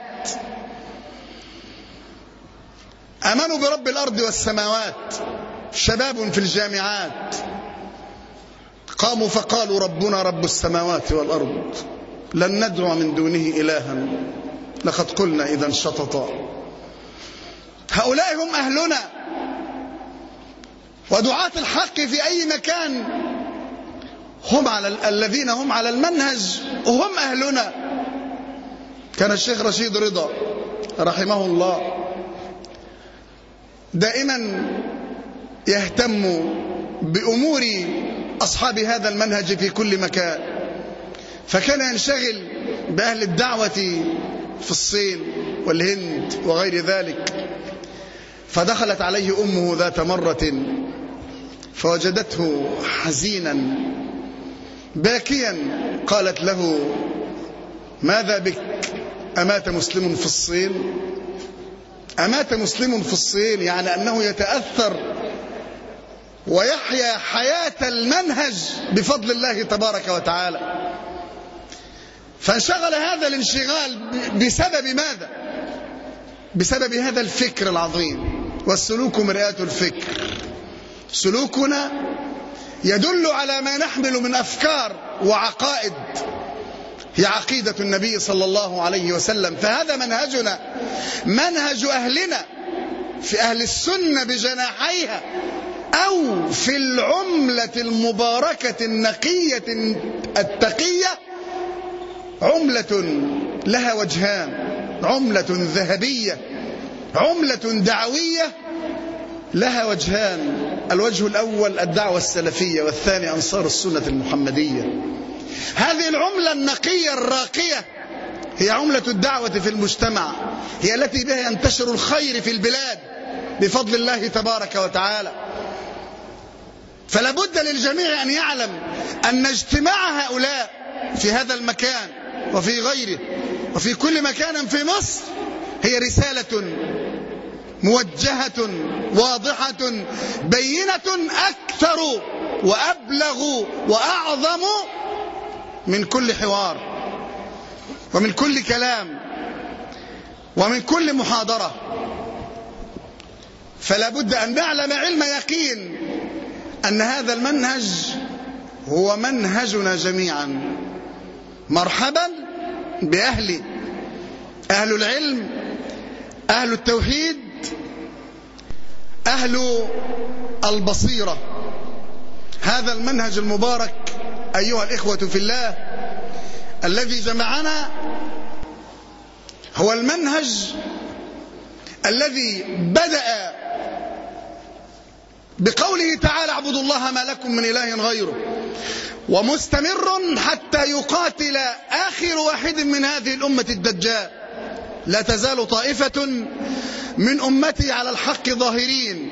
آمنوا برب الأرض والسماوات، شباب في الجامعات قاموا فقالوا ربنا رب السماوات والأرض، لن ندعو من دونه إلها لقد قلنا إذا شططا. هؤلاء هم أهلنا، ودعاة الحق في أي مكان هم الذين هم على المنهج، هم أهلنا. كان الشيخ رشيد رضا رحمه الله دائما يهتم بأمور أصحاب هذا المنهج في كل مكان، فكان ينشغل بأهل الدعوة في الصين والهند وغير ذلك. فدخلت عليه أمه ذات مرة فوجدته حزينا باكيا، قالت له: ماذا بك؟ أمات مسلم في الصين؟ أمات مسلم في الصين يعني أنه يتأثر ويحيا حياة المنهج بفضل الله تبارك وتعالى. فانشغل هذا الانشغال بسبب ماذا؟ بسبب هذا الفكر العظيم. والسلوك مرآة الفكر. سلوكنا يدل على ما نحمل من أفكار وعقائد، هي عقيدة النبي صلى الله عليه وسلم. فهذا منهجنا، منهج أهلنا في أهل السنة بجناحيها، أو في العملة المباركة النقية التقية، عملة لها وجهان: عملة ذهبية، عملة دعوية لها وجهان. الوجه الأول الدعوة السلفية، والثاني أنصار السنة المحمدية. هذه العملة النقية الراقية هي عملة الدعوة في المجتمع، هي التي بها ينتشر الخير في البلاد بفضل الله تبارك وتعالى. فلا بد للجميع أن يعلم أن اجتماع هؤلاء في هذا المكان وفي غيره وفي كل مكان في مصر هي رسالة موجهة واضحة بينة أكثر وأبلغ وأعظم من كل حوار ومن كل كلام ومن كل محاضرة. فلا بد أن نعلم علم يقين أن هذا المنهج هو منهجنا جميعا. مرحبا بأهل العلم، أهل التوحيد، أهل البصيرة. هذا المنهج المبارك أيها الإخوة في الله الذي جمعنا هو المنهج الذي بدأ بقوله تعالى: اعبدوا الله ما لكم من إله غيره، ومستمر حتى يقاتل آخر واحد من هذه الأمة الدجال. لا تزال طائفة من أمتي على الحق ظاهرين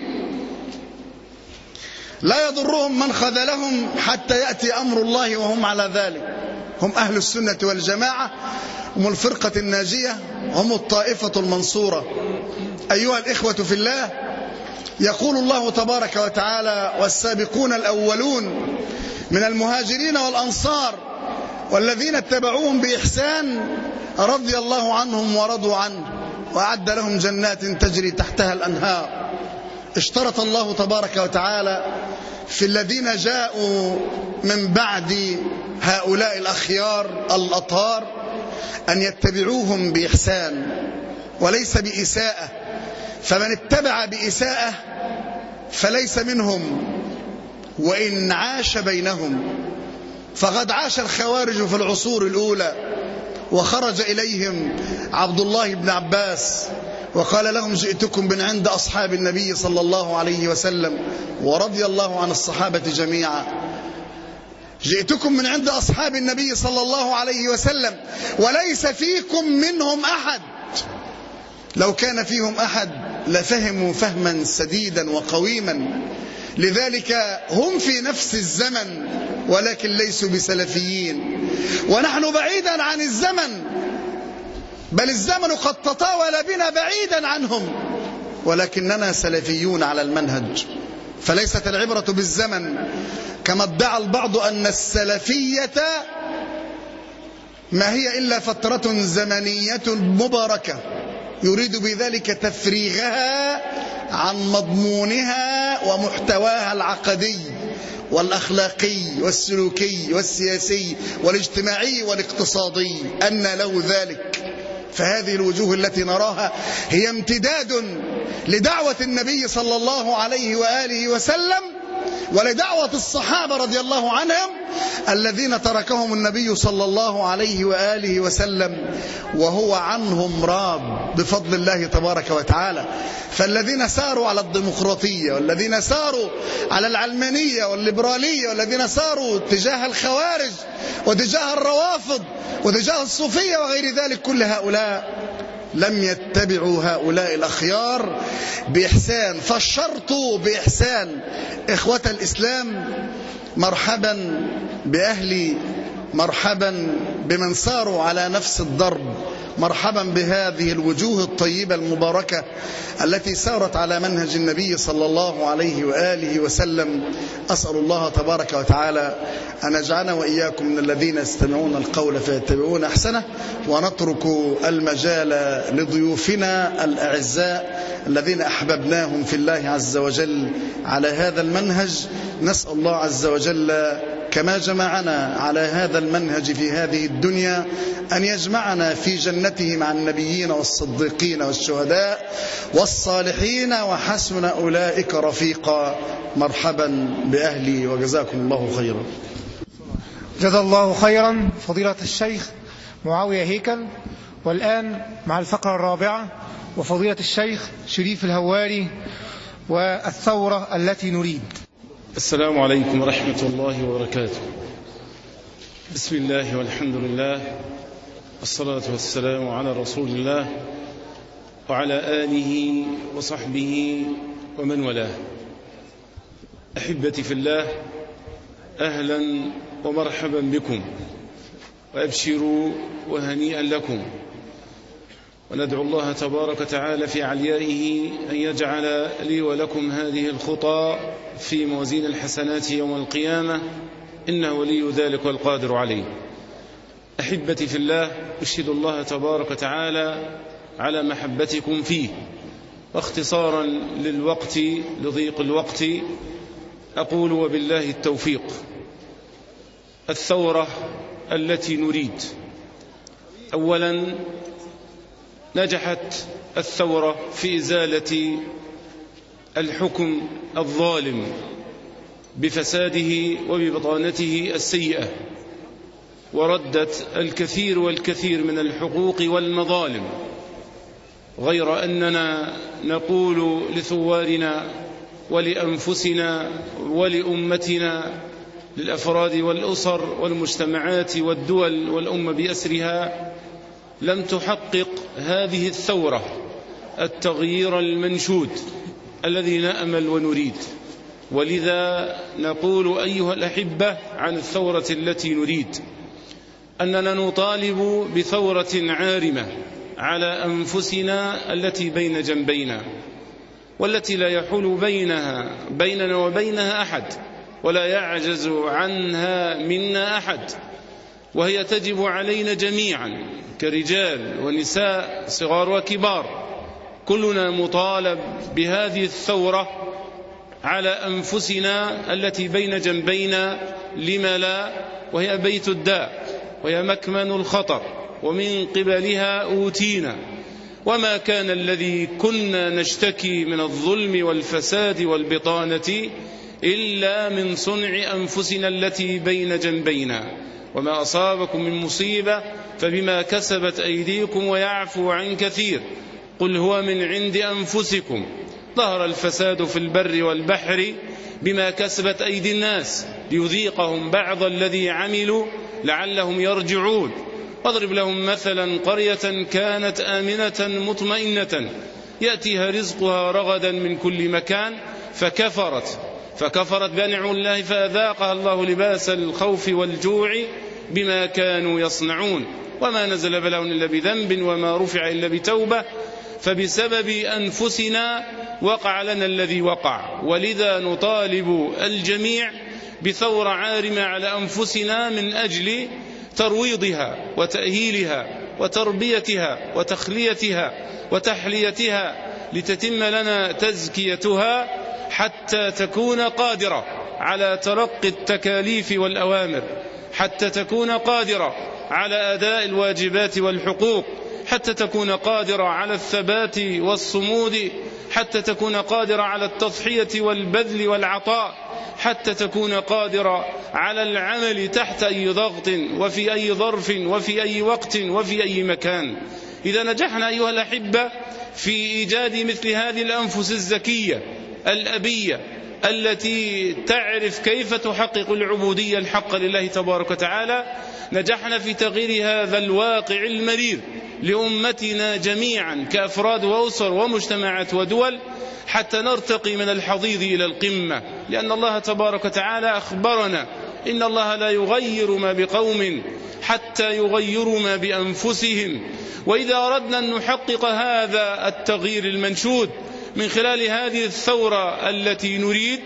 لا يضرهم من خذلهم حتى يأتي أمر الله وهم على ذلك. هم أهل السنة والجماعة، هم الفرقة الناجية، هم الطائفة المنصورة. أيها الإخوة في الله، يقول الله تبارك وتعالى: والسابقون الأولون من المهاجرين والأنصار والذين اتبعوهم بإحسان رضي الله عنهم ورضوا عنه وأعد لهم جنات تجري تحتها الأنهار. اشترط الله تبارك وتعالى في الذين جاءوا من بعد هؤلاء الأخيار الأطهار أن يتبعوهم بإحسان وليس بإساءة. فمن اتبع بإساءة فليس منهم وإن عاش بينهم. فقد عاش الخوارج في العصور الأولى، وخرج إليهم عبد الله بن عباس وقال لهم: جئتكم من عند أصحاب النبي صلى الله عليه وسلم، ورضي الله عن الصحابة جميعا. جئتكم من عند أصحاب النبي صلى الله عليه وسلم وليس فيكم منهم أحد. لو كان فيهم أحد لفهموا فهما سديدا وقويما. لذلك هم في نفس الزمن ولكن ليسوا بسلفيين، ونحن بعيدا عن الزمن، بل الزمن قد تطاول بنا بعيدا عنهم، ولكننا سلفيون على المنهج. فليست العبرة بالزمن كما ادعى البعض أن السلفية ما هي إلا فترة زمنية مباركة يريد بذلك تفريغها عن مضمونها ومحتواها العقدي والأخلاقي والسلوكي والسياسي والاجتماعي والاقتصادي، أن له ذلك. فهذه الوجوه التي نراها هي امتداد لدعوة النبي صلى الله عليه وآله وسلم ولدعوة الصحابة رضي الله عنهم الذين تركهم النبي صلى الله عليه وآله وسلم وهو عنهم راض بفضل الله تبارك وتعالى. فالذين ساروا على الديمقراطية والذين ساروا على العلمانية والليبرالية والذين ساروا تجاه الخوارج وتجاه الروافض وتجاه الصوفية وغير ذلك، كل هؤلاء لم يتبعوا هؤلاء الأخيار بإحسان. فالشرط بإحسان. إخوة الإسلام، مرحبا بأهلي، مرحبا بمن ساروا على نفس الضرب، مرحبا بهذه الوجوه الطيبة المباركة التي سارت على منهج النبي صلى الله عليه وآله وسلم. أسأل الله تبارك وتعالى أن يجعلنا وإياكم من الذين يستمعون القول فيتبعون أحسنه، ونترك المجال لضيوفنا الأعزاء الذين أحببناهم في الله عز وجل على هذا المنهج. نسأل الله عز وجل كما جمعنا على هذا المنهج في هذه الدنيا أن يجمعنا في جنته مع النبيين والصديقين والشهداء والصالحين وحسن أولئك رفيقا. مرحبا بأهلي وجزاكم الله خيرا. جزا الله خيرا فضيلة الشيخ معاوية هيكل. والآن مع الفقرة الرابعة وفضيلة الشيخ شريف الهواري والثورة التي نريد. السلام عليكم ورحمة الله وبركاته. بسم الله والحمد لله والصلاة والسلام على رسول الله وعلى آله وصحبه ومن والاه. أحبتي في الله، أهلا ومرحبا بكم، وأبشروا وهنيئا لكم، وندعو الله تبارك وتعالى في عليائه أن يجعل لي ولكم هذه الخطى في موازين الحسنات يوم القيامة، إنه ولي ذلك والقادر عليه. أحبتي في الله، أشهد الله تبارك وتعالى على محبتكم فيه. واختصارا للوقت لضيق الوقت أقول وبالله التوفيق. الثورة التي نريد. أولا، نجحت الثورة في إزالة الحكم الظالم بفساده وببطانته السيئة، وردت الكثير والكثير من الحقوق والمظالم، غير أننا نقول لثوارنا ولأنفسنا ولأمتنا، للأفراد والأسر والمجتمعات والدول والأمة بأسرها، لم تحقق هذه الثورة التغيير المنشود الذي نأمل ونريد. ولذا نقول أيها الأحبة عن الثورة التي نريد أننا نطالب بثورة عارمة على أنفسنا التي بين جنبينا، والتي لا يحول بيننا وبينها أحد، ولا يعجز عنها منا أحد، وهي تجب علينا جميعا كرجال ونساء صغار وكبار. كلنا مطالب بهذه الثورة على أنفسنا التي بين جنبينا، لما لا، وهي بيت الداء وهي مكمن الخطر، ومن قبلها أوتينا. وما كان الذي كنا نشتكي من الظلم والفساد والبطانة إلا من صنع أنفسنا التي بين جنبينا. وما أصابكم من مصيبة فبما كسبت أيديكم ويعفو عن كثير، قل هو من عند أنفسكم، ظهر الفساد في البر والبحر بما كسبت أيدي الناس ليذيقهم بعض الذي عملوا لعلهم يرجعون. واضرب لهم مثلا قرية كانت آمنة مطمئنة يأتيها رزقها رغدا من كل مكان فكفرت بأنعم الله فأذاقها الله لباس الخوف والجوع بما كانوا يصنعون. وما نزل بلاء إلا بذنب وما رفع إلا بتوبة، فبسبب أنفسنا وقع لنا الذي وقع. ولذا نطالب الجميع بثورة عارمة على أنفسنا من أجل ترويضها وتأهيلها وتربيتها وتخليتها وتحليتها، لتتم لنا تزكيتها حتى تكون قادرة على تلقي التكاليف والأوامر، حتى تكون قادرة على أداء الواجبات والحقوق، حتى تكون قادرة على الثبات والصمود، حتى تكون قادرة على التضحية والبذل والعطاء، حتى تكون قادرة على العمل تحت أي ضغط وفي أي ظرف وفي أي وقت وفي أي مكان. إذا نجحنا أيها الأحبة في إيجاد مثل هذه الأنفس الزكية الأبية التي تعرف كيف تحقق العبودية الحق لله تبارك وتعالى، نجحنا في تغيير هذا الواقع المرير لأمتنا جميعا كأفراد وأسر ومجتمعات ودول، حتى نرتقي من الحضيض إلى القمة. لأن الله تبارك وتعالى أخبرنا إن الله لا يغير ما بقوم حتى يغيروا ما بأنفسهم. وإذا أردنا أن نحقق هذا التغيير المنشود من خلال هذه الثورة التي نريد،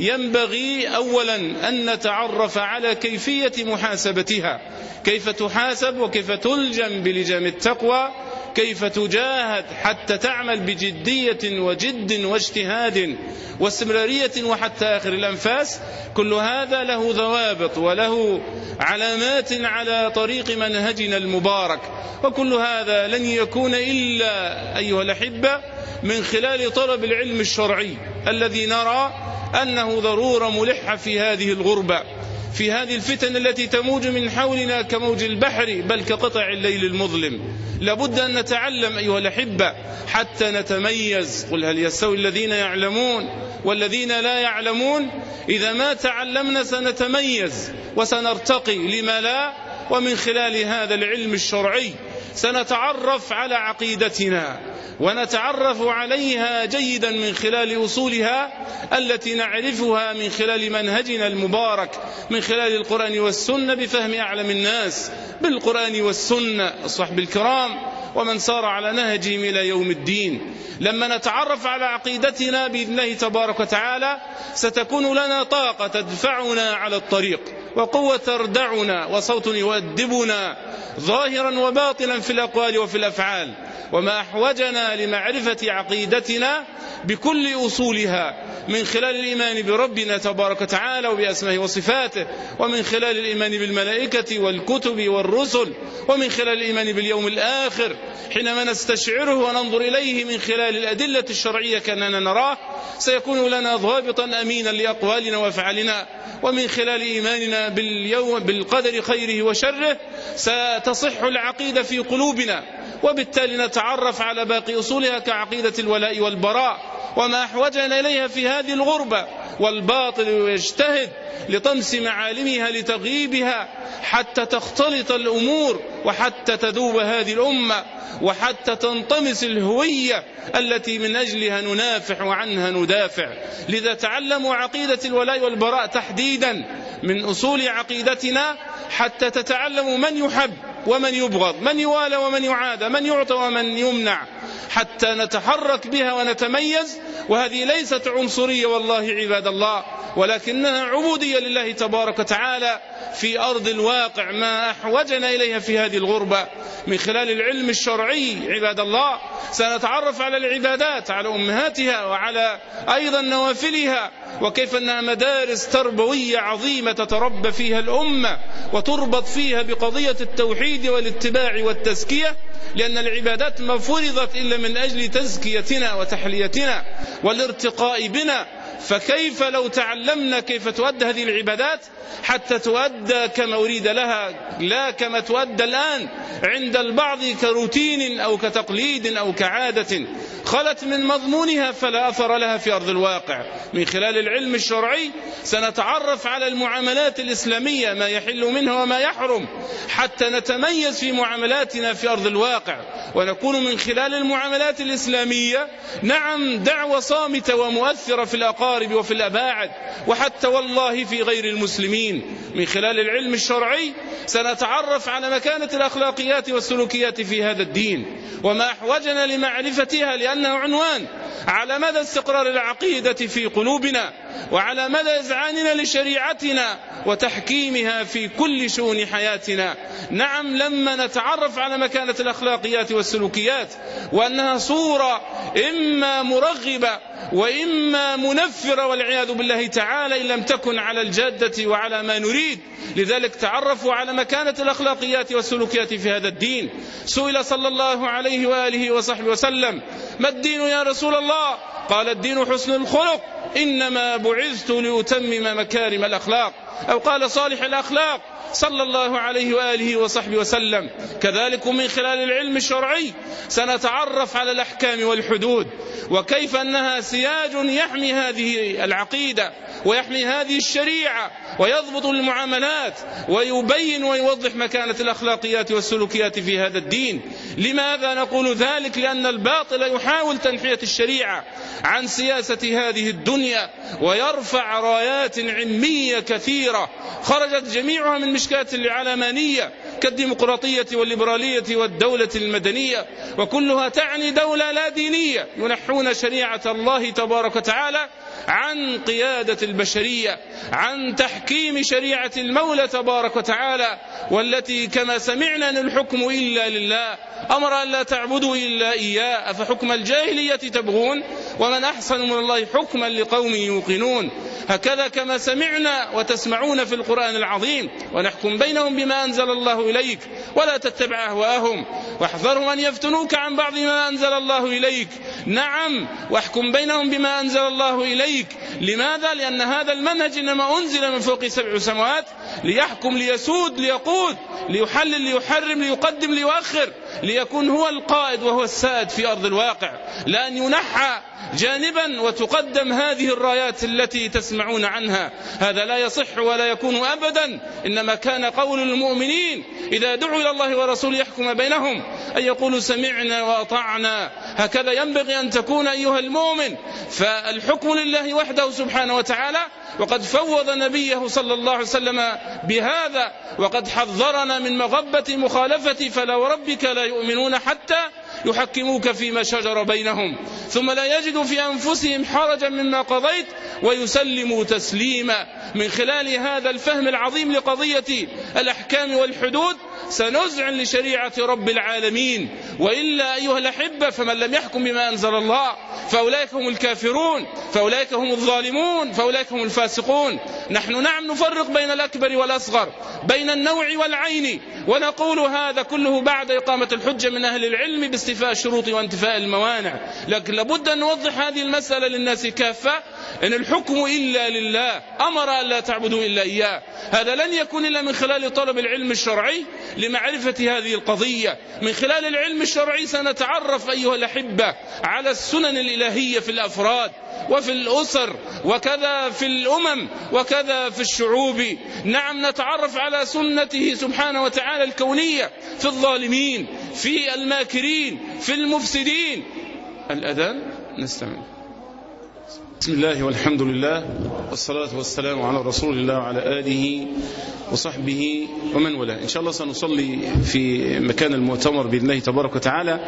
ينبغي أولا أن نتعرف على كيفية محاسبتها، كيف تحاسب وكيف تلجم بلجام التقوى، كيف تجاهد حتى تعمل بجدية وجد واجتهاد واستمرارية وحتى آخر الأنفاس. كل هذا له ضوابط وله علامات على طريق منهجنا المبارك، وكل هذا لن يكون إلا أيها الأحبة من خلال طلب العلم الشرعي الذي نرى أنه ضرورة ملحة في هذه الغربة، في هذه الفتن التي تموج من حولنا كموج البحر بل كقطع الليل المظلم. لابد أن نتعلم أيها الأحبة حتى نتميز. قل هل يستوي الذين يعلمون والذين لا يعلمون؟ إذا ما تعلمنا سنتميز وسنرتقي، لما لا؟ ومن خلال هذا العلم الشرعي سنتعرف على عقيدتنا ونتعرف عليها جيدا من خلال أصولها التي نعرفها من خلال منهجنا المبارك، من خلال القرآن والسنة، بفهم أعلم الناس بالقرآن والسنة الصحب الكرام ومن سار على نهجهم إلى يوم الدين. لما نتعرف على عقيدتنا بإذن الله تبارك وتعالى ستكون لنا طاقة تدفعنا على الطريق، وقوة تردعنا، وصوت يؤدبنا ظاهرا وباطنا في الأقوال وفي الأفعال. وما أحوجنا لمعرفة عقيدتنا بكل أصولها من خلال الإيمان بربنا تبارك وتعالى وبأسمائه وصفاته، ومن خلال الإيمان بالملائكة والكتب والرسل، ومن خلال الإيمان باليوم الآخر حينما نستشعره وننظر إليه من خلال الأدلة الشرعية كأننا نراه، سيكون لنا ضابطا أمينا لأقوالنا وأفعالنا. ومن خلال إيماننا بالقدر خيره وشره ستصح العقيدة في قلوبنا، وبالتالي نتعرف على باقي أصولها كعقيدة الولاء والبراء. وما أحوجنا إليها في هذه الغربة والباطل ويجتهد لطمس معالمها لتغييبها حتى تختلط الأمور، وحتى تذوب هذه الأمة، وحتى تنطمس الهوية التي من أجلها ننافح وعنها ندافع. لذا تعلموا عقيدة الولاء والبراء تحديدا من أصول عقيدتنا، حتى تتعلموا من يحب ومن يبغض، من يوالى ومن يعادى، من يعطى ومن يمنع، حتى نتحرك بها ونتميز. وهذه ليست عنصرية والله عباد الله، ولكنها عبودية لله تبارك وتعالى في أرض الواقع. ما أحوجنا إليها في هذه الغربة من خلال العلم الشرعي عباد الله سنتعرف على العبادات، على أمهاتها، وعلى أيضا نوافلها، وكيف أنها مدارس تربوية عظيمة تتربى فيها الأمة وتربط فيها بقضية التوحيد والاتباع والتزكية. لأن العبادات ما فرضت إلا من أجل تزكيتنا وتحليتنا والارتقاء بنا، فكيف لو تعلمنا كيف تؤدى هذه العبادات حتى تؤدى كما أريد لها، لا كما تؤدى الآن عند البعض كروتين أو كتقليد أو كعادة خلت من مضمونها فلا أثر لها في أرض الواقع. من خلال العلم الشرعي سنتعرف على المعاملات الإسلامية، ما يحل منها وما يحرم، حتى نتميز في معاملاتنا في أرض الواقع، ونكون من خلال المعاملات الإسلامية نعم دعوة صامتة ومؤثرة في الأقارب وفي الأباعد، وحتى والله في غير المسلمين. المسلمين من خلال العلم الشرعي سنتعرف على مكانة الأخلاقيات والسلوكيات في هذا الدين وما أحوجنا لمعرفتها، لأنه عنوان على مدى استقرار العقيدة في قلوبنا وعلى مدى إذعاننا لشريعتنا وتحكيمها في كل شؤون حياتنا. نعم، لما نتعرف على مكانة الأخلاقيات والسلوكيات وأنها صورة إما مرغبة وإما منفرة والعياذ بالله تعالى إن لم تكن على الجادة وعلى ما نريد، لذلك تعرفوا على مكانة الأخلاقيات والسلوكيات في هذا الدين. سئل صلى الله عليه وآله وصحبه وسلم: ما الدين يا رسول الله؟ قال: الدين حسن الخلق، إنما بعثت لأتمم مكارم الأخلاق، أو قال صالح الأخلاق صلى الله عليه وآله وصحبه وسلم. كذلك من خلال العلم الشرعي سنتعرف على الأحكام والحدود وكيف أنها سياج يحمي هذه العقيدة ويحمي هذه الشريعة ويضبط المعاملات ويبين ويوضح مكانة الأخلاقيات والسلوكيات في هذا الدين. لماذا نقول ذلك؟ لأن الباطل يحاول تنحية الشريعة عن سياسة هذه الدنيا ويرفع رايات علمية كثيرة خرجت جميعها من مشكاة العلمانية كالديمقراطية والليبرالية والدولة المدنية، وكلها تعني دولة لا دينية ينحون شريعة الله تبارك وتعالى عن قيادة البشرية، عن تحكيم شريعة المولى تبارك وتعالى، والتي كما سمعنا أن الحكم إلا لله، أمر أن لا تعبدوا إلا إياه، أفحكم الجاهلية تبغون ومن أحسن من الله حكما لقوم يوقنون. هكذا كما سمعنا وتسمعون في القرآن العظيم: ونحكم بينهم بما أنزل الله إليك ولا تتبع أهواءهم واحذرهم أن يفتنوك عن بعض ما أنزل الله إليك. نعم، واحكم بينهم بما أنزل الله إليك. لماذا؟ لأن هذا المنهج إنما أنزل من فوق 7 سماوات ليحكم ليسود ليقود ليحلل ليحرم ليقدم ليؤخر، ليكون هو القائد وهو السائد في أرض الواقع، لا أن ينحى جانبا وتقدم هذه الرايات التي تسمعون عنها. هذا لا يصح ولا يكون أبدا. إنما كان قول المؤمنين إذا دعوا إلى الله ورسوله يحكم بينهم أن يقولوا سمعنا وأطعنا. هكذا ينبغي أن تكون أيها المؤمن، فالحكم لله وحده سبحانه وتعالى، وقد فوض نبيه صلى الله عليه وسلم بهذا وقد حذرنا من مغبة مخالفة فلا وربك لا يؤمنون حتى يحكموك فيما شجر بينهم ثم لا يجدوا في أنفسهم حرجا مما قضيت ويسلموا تسليما. من خلال هذا الفهم العظيم لقضية الأحكام والحدود سنزع لشريعة رب العالمين، وإلا أيها الأحبة فمن لم يحكم بما أنزل الله فأولئك هم الكافرون، فأولئك هم الظالمون، فأولئك هم الفاسقون. نحن نعم نفرق بين الأكبر والأصغر، بين النوع والعين، ونقول هذا كله بعد إقامة الحجة من أهل العلم باستيفاء الشروط وانتفاء الموانع. لكن لابد أن نوضح هذه المسألة للناس كافة، إن الحكم إلا لله، أمر أن لا تعبدوا إلا إياه. هذا لن يكون إلا من خلال طلب العلم الشرعي لمعرفة هذه القضية. من خلال العلم الشرعي سنتعرف أيها الأحبة على السنن الإلهية في الأفراد وفي الأسر وكذا في الأمم وكذا في الشعوب. نعم، نتعرف على سنته سبحانه وتعالى الكونية في الظالمين، في الماكرين، في المفسدين. الأذان نستمع. بسم الله والحمد لله والصلاة والسلام على رسول الله وعلى آله وصحبه ومن والاه. إن شاء الله سنصلي في مكان المؤتمر بإذن الله تبارك وتعالى،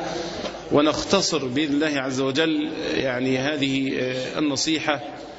ونختصر بإذن الله عز وجل يعني هذه النصيحة،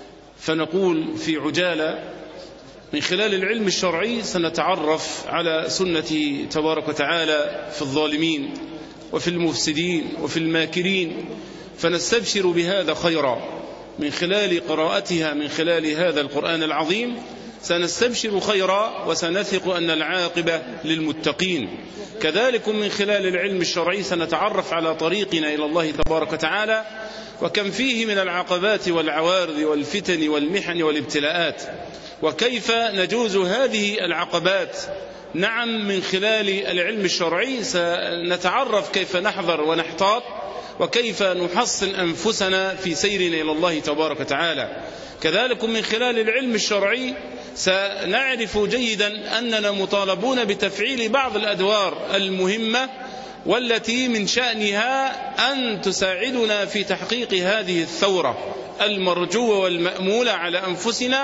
فنقول في عجالة: من خلال العلم الشرعي سنتعرف على سنته تبارك وتعالى في الظالمين وفي المفسدين وفي الماكرين، فنستبشر بهذا خيرا. من خلال قراءتها من خلال هذا القرآن العظيم سنستبشر خيرا وسنثق أن العاقبة للمتقين. كذلك من خلال العلم الشرعي سنتعرف على طريقنا إلى الله تبارك وتعالى وكم فيه من العقبات والعوارض والفتن والمحن والابتلاءات، وكيف نجوز هذه العقبات. نعم، من خلال العلم الشرعي سنتعرف كيف نحذر ونحتاط وكيف نحصن أنفسنا في سيرنا إلى الله تبارك وتعالى. كذلك من خلال العلم الشرعي سنعرف جيدا أننا مطالبون بتفعيل بعض الأدوار المهمة والتي من شأنها أن تساعدنا في تحقيق هذه الثورة المرجوة والمأمولة على أنفسنا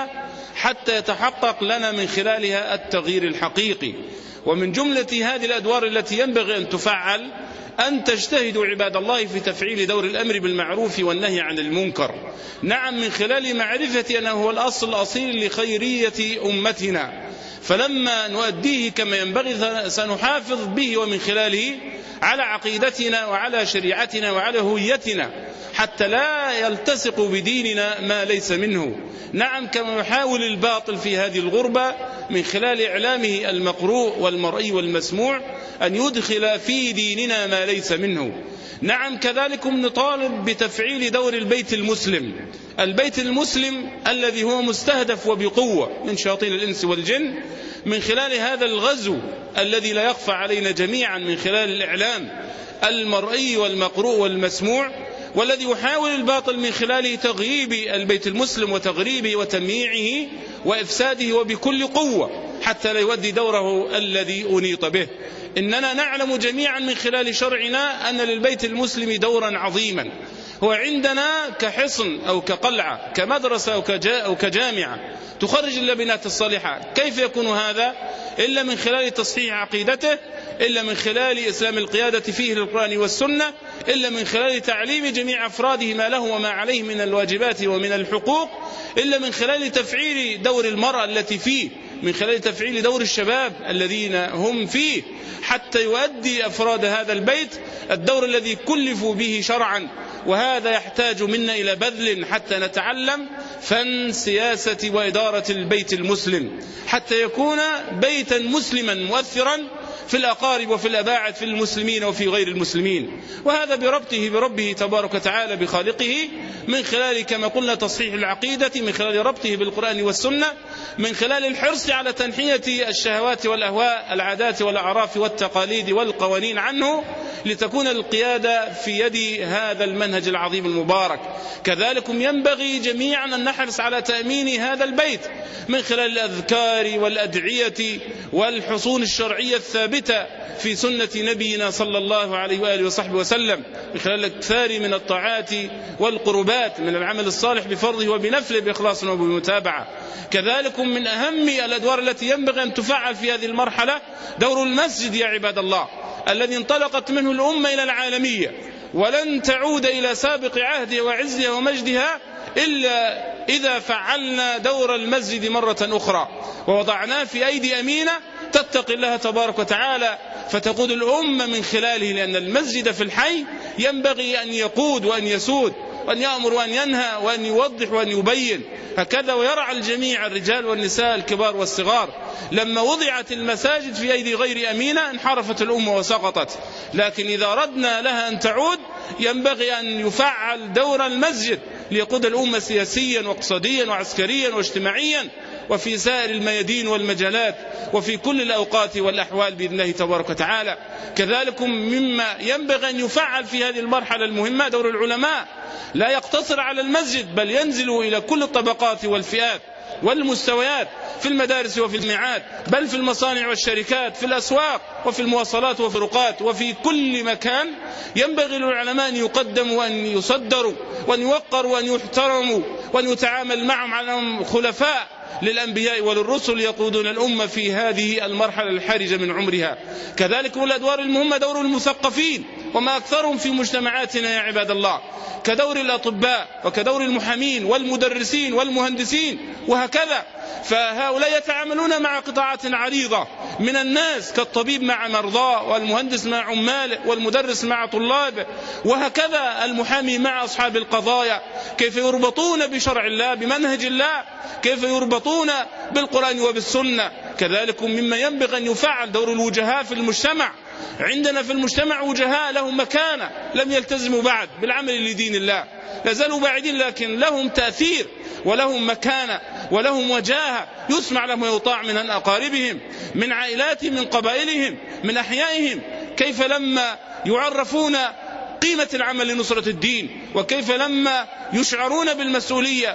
حتى يتحقق لنا من خلالها التغيير الحقيقي. ومن جملة هذه الأدوار التي ينبغي أن تفعل أن تجتهدوا عباد الله في تفعيل دور الأمر بالمعروف والنهي عن المنكر. نعم، من خلال معرفة أنه هو الأصل الأصيل لخيرية أمتنا، فلما نؤديه كما ينبغي سنحافظ به ومن خلاله على عقيدتنا وعلى شريعتنا وعلى هويتنا، حتى لا يلتصق بديننا ما ليس منه. نعم، كما يحاول الباطل في هذه الغربة من خلال إعلامه المقروء والمرئي والمسموع أن يدخل في ديننا ما ليس منه. نعم، كذلك نطالب بتفعيل دور البيت المسلم، البيت المسلم الذي هو مستهدف وبقوة من شياطين الإنس والجن من خلال هذا الغزو الذي لا يخفى علينا جميعا من خلال الإعلام المرئي والمقروء والمسموع، والذي يحاول الباطل من خلاله تغييب البيت المسلم وتغريبه وتمييعه وإفساده وبكل قوة حتى لا يؤدي دوره الذي أنيط به. إننا نعلم جميعا من خلال شرعنا أن للبيت المسلم دورا عظيما، هو عندنا كحصن أو كقلعة كمدرسة أو كجامعة تخرج اللبنات الصالحة. كيف يكون هذا إلا من خلال تصحيح عقيدته، إلا من خلال إسلام القيادة فيه للقرآن والسنة، إلا من خلال تعليم جميع أفراده ما له وما عليه من الواجبات ومن الحقوق، إلا من خلال تفعيل دور المرأة التي فيه، من خلال تفعيل دور الشباب الذين هم فيه، حتى يؤدي أفراد هذا البيت الدور الذي كلفوا به شرعا. وهذا يحتاج منا إلى بذل حتى نتعلم فن سياسة وإدارة البيت المسلم، حتى يكون بيتا مسلما مؤثرا في الأقارب وفي الأباعد، في المسلمين وفي غير المسلمين. وهذا بربطه بربه تبارك وتعالى بخالقه، من خلال كما قلنا تصحيح العقيدة، من خلال ربطه بالقرآن والسنة، من خلال الحرص على تنحية الشهوات والأهواء، العادات والأعراف والتقاليد والقوانين عنه، لتكون القيادة في يد هذا المنهج العظيم المبارك. كذلك ينبغي جميعا أن نحرص على تأمين هذا البيت من خلال الأذكار والأدعية والحصون الشرعية الثابتة في سنة نبينا صلى الله عليه وآله وصحبه وسلم، من خلال الأكثار من الطاعات والقربات، من العمل الصالح بفرضه وبنفله بإخلاص وبمتابعة. كذلك من أهم الأدوار التي ينبغي أن تفعل في هذه المرحلة دور المسجد يا عباد الله، الذي انطلقت منه الأمة إلى العالمية، ولن تعود إلى سابق عهدها وعزها ومجدها إلا إذا فعلنا دور المسجد مرة أخرى ووضعناه في أيدي أمينة تتقي الله تبارك وتعالى، فتقود الأمة من خلاله، لأن المسجد في الحي ينبغي أن يقود وأن يسود وأن يأمر وأن ينهى وأن يوضح وأن يبين، هكذا ويرعى الجميع الرجال والنساء الكبار والصغار. لما وضعت المساجد في أيدي غير أمينة انحرفت الأمة وسقطت، لكن إذا أردنا لها أن تعود ينبغي أن يفعل دور المسجد ليقود الأمة سياسيا واقتصاديا وعسكريا واجتماعيا وفي سائر الميادين والمجالات وفي كل الأوقات والأحوال بإذن الله تبارك وتعالى. كذلك مما ينبغي أن يفعل في هذه المرحلة المهمة دور العلماء، لا يقتصر على المسجد بل ينزل إلى كل الطبقات والفئات والمستويات، في المدارس وفي الجامعات، بل في المصانع والشركات، في الأسواق وفي المواصلات وفي الطرقات وفي كل مكان. ينبغي للعلماء أن يقدموا وأن يصدروا وأن يوقروا وأن يحترموا وأن يتعامل معهم على أنهم خلفاء للأنبياء وللرسل يقودون الأمة في هذه المرحلة الحرجة من عمرها. كذلك من الأدوار المهمة دور المثقفين، وما أكثرهم في مجتمعاتنا يا عباد الله، كدور الأطباء وكدور المحامين والمدرسين والمهندسين وهكذا. فهؤلاء يتعاملون مع قطاعات عريضة من الناس، كالطبيب مع مرضاه، والمهندس مع عماله، والمدرس مع طلابه، وهكذا المحامي مع أصحاب القضايا، كيف يربطون بشرع الله بمنهج الله، كيف يربطون بالقرآن وبالسنة. كذلك مما ينبغي أن يفعل دور الوجهاء في المجتمع. عندنا في المجتمع وجهاء لهم مكانة، لم يلتزموا بعد بالعمل لدين الله، لازالوا بعيدين، لكن لهم تأثير ولهم مكانة ولهم وجاهة، يسمع لهم ويطاع من أقاربهم، من عائلاتهم، من قبائلهم، من أحيائهم. كيف لما يعرفون قيمة العمل لنصرة الدين، وكيف لما يشعرون بالمسؤولية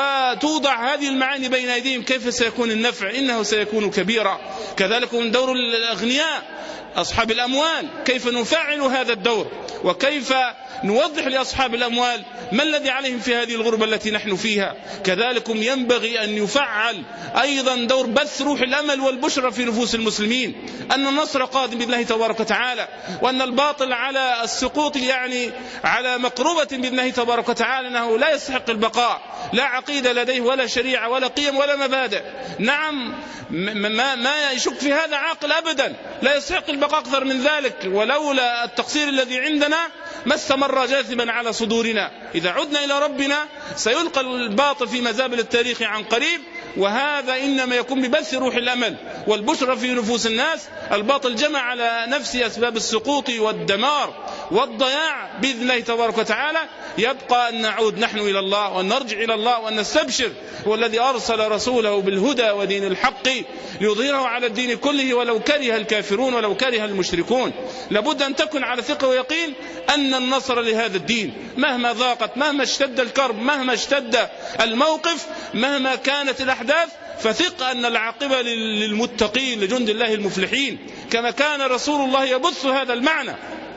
وتوضع هذه المعاني بين أيديهم كيف سيكون النفع، إنه سيكون كبيرا. كذلك من دور الأغنياء، أصحاب الأموال كيف نفعل هذا الدور، وكيف نوضح لأصحاب الأموال ما الذي عليهم في هذه الغربة التي نحن فيها. كذلك ينبغي أن يفعل أيضا دور بث روح الأمل والبشرى في نفوس المسلمين أن النصر قادم بإذن الله تبارك وتعالى، وأن الباطل على السقوط يعني على مقربة بإذن الله تبارك وتعالى، أنه لا يستحق البقاء، لا عقيدة لديه ولا شريعة ولا قيم ولا مبادئ. نعم ما يشك في هذا عاقل أبدا، لا يستحق البقاء أكثر من ذلك، ولولا التقصير الذي عندنا ما استمر جاثما على صدورنا. إذا عدنا إلى ربنا سيلقى الباطل في مزابل التاريخ عن قريب، وهذا إنما يكون ببث روح الأمل والبشرى في نفوس الناس. الباطل جمع على نفسه أسباب السقوط والدمار والضياع بإذن الله تبارك وتعالى. يبقى أن نعود نحن إلى الله وأن نرجع إلى الله وأن نستبشر، هو الذي أرسل رسوله بالهدى ودين الحق ليظهره على الدين كله ولو كره الكافرون ولو كره المشركون. لابد أن تكن على ثقة ويقين أن النصر لهذا الدين مهما ضاقت، مهما اشتد الكرب، مهما اشتد الموقف، مهما كانت الأحداث، فثق أن العاقبة للمتقين لجند الله المفلحين، كما كان رسول الله يبث هذا المعنى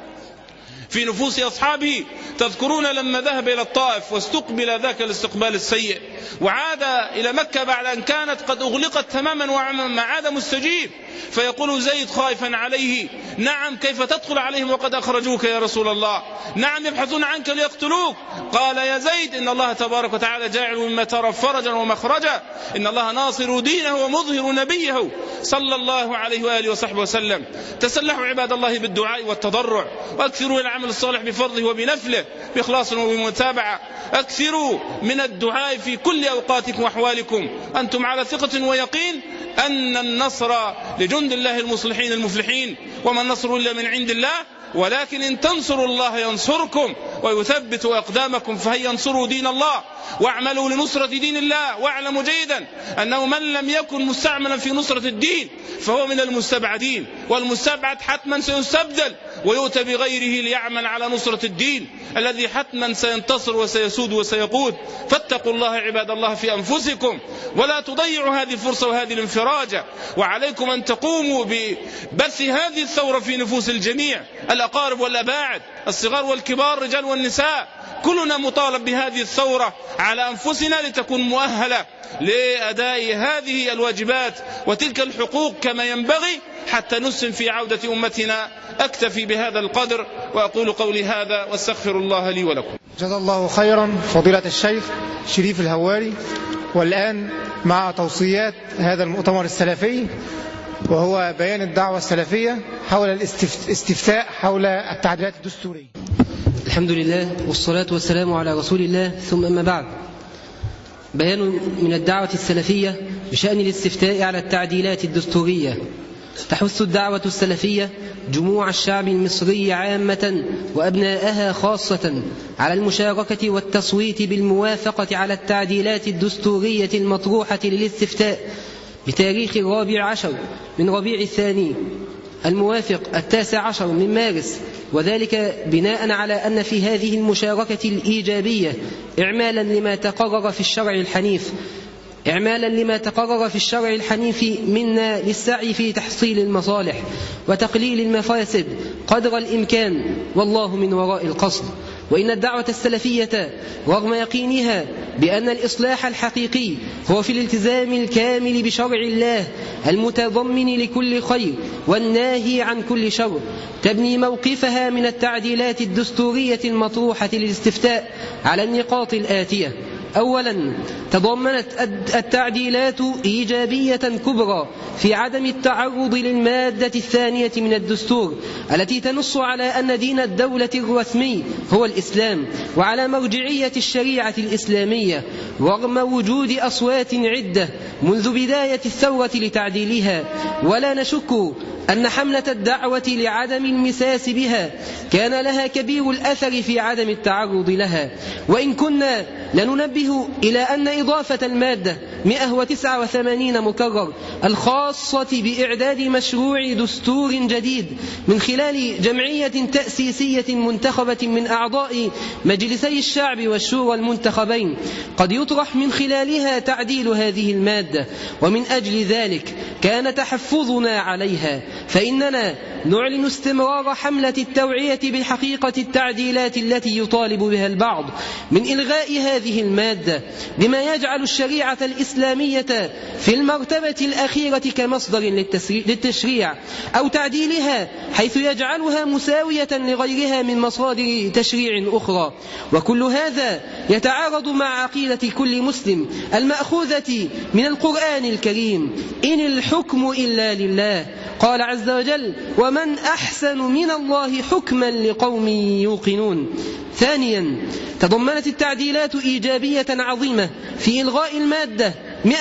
في نفوس أصحابه. تذكرون لما ذهب إلى الطائف واستقبل ذاك الاستقبال السيء، وعاد إلى مكة بعد أن كانت قد أغلقت تماما وما عاد مستجيب، فيقول زيد خائفا عليه: نعم كيف تدخل عليهم وقد أخرجوك يا رسول الله؟ نعم يبحثون عنك ليقتلوك. قال يا زيد: إن الله تبارك وتعالى جاعل مما ترى فرجا ومخرجا، إن الله ناصر دينه ومظهر نبيه صلى الله عليه وآله وصحبه وسلم. تسلحوا عباد الله بالدعاء والتضرع، وأكثروا العمل الصالح بفرضه وبنفله بإخلاص وبمتابعة. أكثروا من الدعاء في كل أوقاتكم وأحوالكم، أنتم على ثقة ويقين أن النصر لجند الله المصلحين المفلحين، وما النصر إلا من عند الله. ولكن إن تنصروا الله ينصركم ويثبت أقدامكم، فهيا انصروا دين الله واعملوا لنصرة دين الله. واعلموا جيدا أنه من لم يكن مستعملا في نصرة الدين فهو من المستبعدين، والمستبعد حتما سيستبدل ويؤتى بغيره ليعمل على نصرة الدين الذي حتما سينتصر وسيسود وسيقود. فاتقوا الله عباد الله في أنفسكم، ولا تضيعوا هذه الفرصة وهذه الانفراجة. وعليكم أن تقوموا ببث هذه الثورة في نفوس الجميع، الأقارب والأباعد، الصغار والكبار، الرجال والنساء، كلنا مطالب بهذه الثورة على أنفسنا لتكون مؤهلة لأداء هذه الواجبات وتلك الحقوق كما ينبغي حتى نسهم في عودة أمتنا. أكتفي بهذا القدر وأقول قولي هذا واستغفر الله لي ولكم. جزا الله خيرا فضيلة الشيخ شريف الهواري. والآن مع توصيات هذا المؤتمر السلفي، وهو بيان الدعوة السلفية حول الاستفتاء حول التعديلات الدستورية. الحمد لله والصلاة والسلام على رسول الله، ثم أما بعد. بيان من الدعوة السلفية بشأن الاستفتاء على التعديلات الدستورية. تحث الدعوة السلفية جموع الشعب المصري عامة وأبناءها خاصة على المشاركة والتصويت بالموافقة على التعديلات الدستورية المطروحة للاستفتاء بتاريخ 14 من ربيع الثاني الموافق 19 من مارس، وذلك بناء على أن في هذه المشاركة الإيجابية إعمالا لما تقرر في الشرع الحنيف منا للسعي في تحصيل المصالح وتقليل المفاسد قدر الإمكان، والله من وراء القصد. وإن الدعوة السلفية رغم يقينها بأن الإصلاح الحقيقي هو في الالتزام الكامل بشرع الله المتضمن لكل خير والناهي عن كل شر، تبني موقفها من التعديلات الدستورية المطروحة للاستفتاء على النقاط الآتية. أولا، تضمنت التعديلات إيجابية كبرى في عدم التعرض للمادة الثانية من الدستور التي تنص على أن دين الدولة الرسمي هو الإسلام، وعلى مرجعية الشريعة الإسلامية رغم وجود أصوات عدة منذ بداية الثورة لتعديلها. ولا نشك أن حملة الدعوة لعدم المساس بها كان لها كبير الأثر في عدم التعرض لها، وإن كنا لننبه إلى أن إضافة المادة 189 مكرر الخاصة بإعداد مشروع دستور جديد من خلال جمعية تأسيسية منتخبة من أعضاء مجلسي الشعب والشورى المنتخبين قد يطرح من خلالها تعديل هذه المادة، ومن أجل ذلك كان تحفظنا عليها فإننا نعلن استمرار حملة التوعية بحقيقة التعديلات التي يطالب بها البعض من إلغاء هذه المادة، بما يجعل الشريعة الإسلامية في المرتبة الأخيرة كمصدر للتشريع، أو تعديلها حيث يجعلها مساوية لغيرها من مصادر تشريع أخرى. وكل هذا يتعارض مع عقيدة كل مسلم المأخوذة من القرآن الكريم: إن الحكم إلا لله. قال عز وجل: ومن أحسن من الله حكما لقوم يوقنون. ثانيا، تضمنت التعديلات إيجابية عظيمة في إلغاء المادة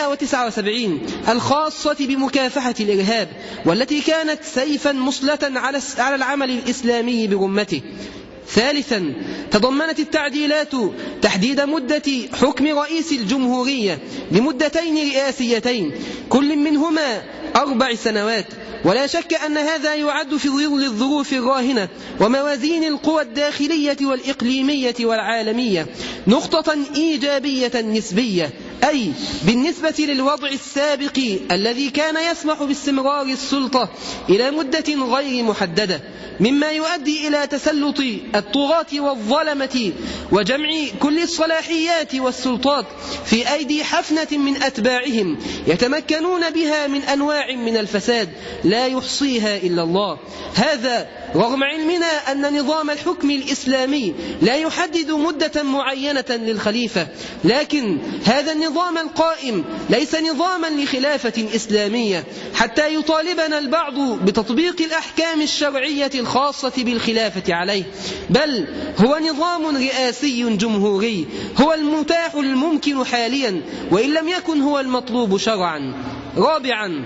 179 الخاصة بمكافحة الإرهاب، والتي كانت سيفا مسلطا على العمل الإسلامي برمته. ثالثا، تضمنت التعديلات تحديد مدة حكم رئيس الجمهورية لمدتين رئاسيتين كل منهما 4 سنوات، ولا شك أن هذا يعد في ظل الظروف الراهنة وموازين القوى الداخلية والإقليمية والعالمية نقطة إيجابية نسبية، أي بالنسبة للوضع السابق الذي كان يسمح باستمرار السلطة إلى مدة غير محددة، مما يؤدي إلى تسلط الطغاة والظلمة وجمع كل الصلاحيات والسلطات في أيدي حفنة من أتباعهم يتمكنون بها من أنواع من الفساد لا يحصيها إلا الله. هذا رغم علمنا أن نظام الحكم الإسلامي لا يحدد مدة معينة للخليفة، لكن هذا النظام القائم ليس نظاما لخلافة إسلامية حتى يطالبنا البعض بتطبيق الأحكام الشرعية الخاصة بالخلافة عليه، بل هو نظام رئاسي جمهوري هو المتاح الممكن حاليا، وإن لم يكن هو المطلوب شرعا. رابعا،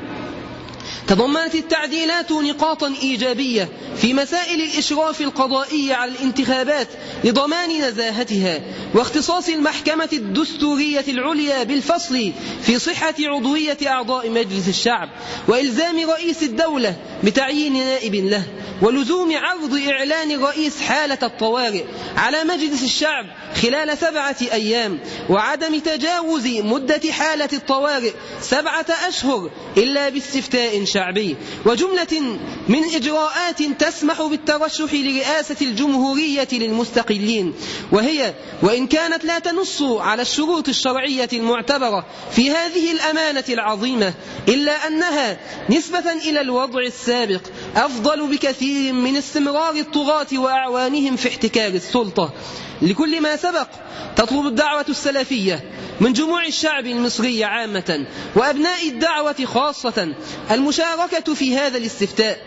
تضمنت التعديلات نقاطا إيجابية في مسائل الإشراف القضائي على الانتخابات لضمان نزاهتها، واختصاص المحكمة الدستورية العليا بالفصل في صحة عضوية أعضاء مجلس الشعب، وإلزام رئيس الدولة بتعيين نائب له، ولزوم عرض إعلان رئيس حالة الطوارئ على مجلس الشعب خلال 7 أيام، وعدم تجاوز مدة حالة الطوارئ 7 أشهر إلا باستفتاء شعبي، وجملة من إجراءات تسمح بالترشح لرئاسة الجمهورية للمستقلين، وهي وإن كانت لا تنص على الشروط الشرعية المعتبرة في هذه الأمانة العظيمة، إلا أنها نسبة إلى الوضع السابق أفضل بكثير من استمرار الطغاة وأعوانهم في احتكار السلطة. لكل ما سبق تطلب الدعوة السلفية من جموع الشعب المصري عامة وأبناء الدعوة خاصة المشاركة في هذا الاستفتاء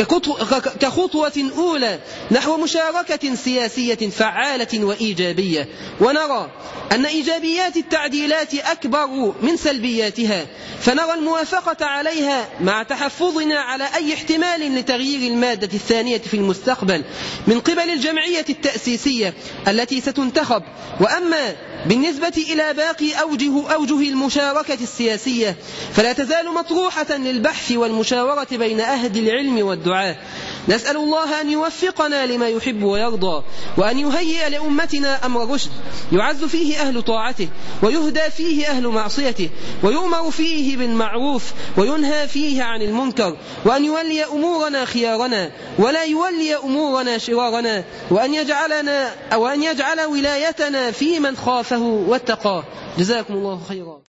كخطوة أولى نحو مشاركة سياسية فعالة وإيجابية. ونرى أن إيجابيات التعديلات أكبر من سلبياتها، فنرى الموافقة عليها مع تحفظنا على أي احتمال لتغيير المادة الثانية في المستقبل من قبل الجمعية التأسيسية التي ستنتخب. وأما بالنسبة إلى باقي أوجه المشاركة السياسية فلا تزال مطروحة للبحث والمشاورة بين أهل العلم والدعاة. نسأل الله أن يوفقنا لما يحب ويرضى، وأن يهيئ لأمتنا أمر رشد يعز فيه أهل طاعته ويهدى فيه أهل معصيته، ويؤمر فيه بالمعروف وينهى فيه عن المنكر، وأن يولي أمورنا خيارنا ولا يولي أمورنا شرارنا، وأن يجعل ولايتنا في من خافه واتقاه. جزاكم الله خيرا.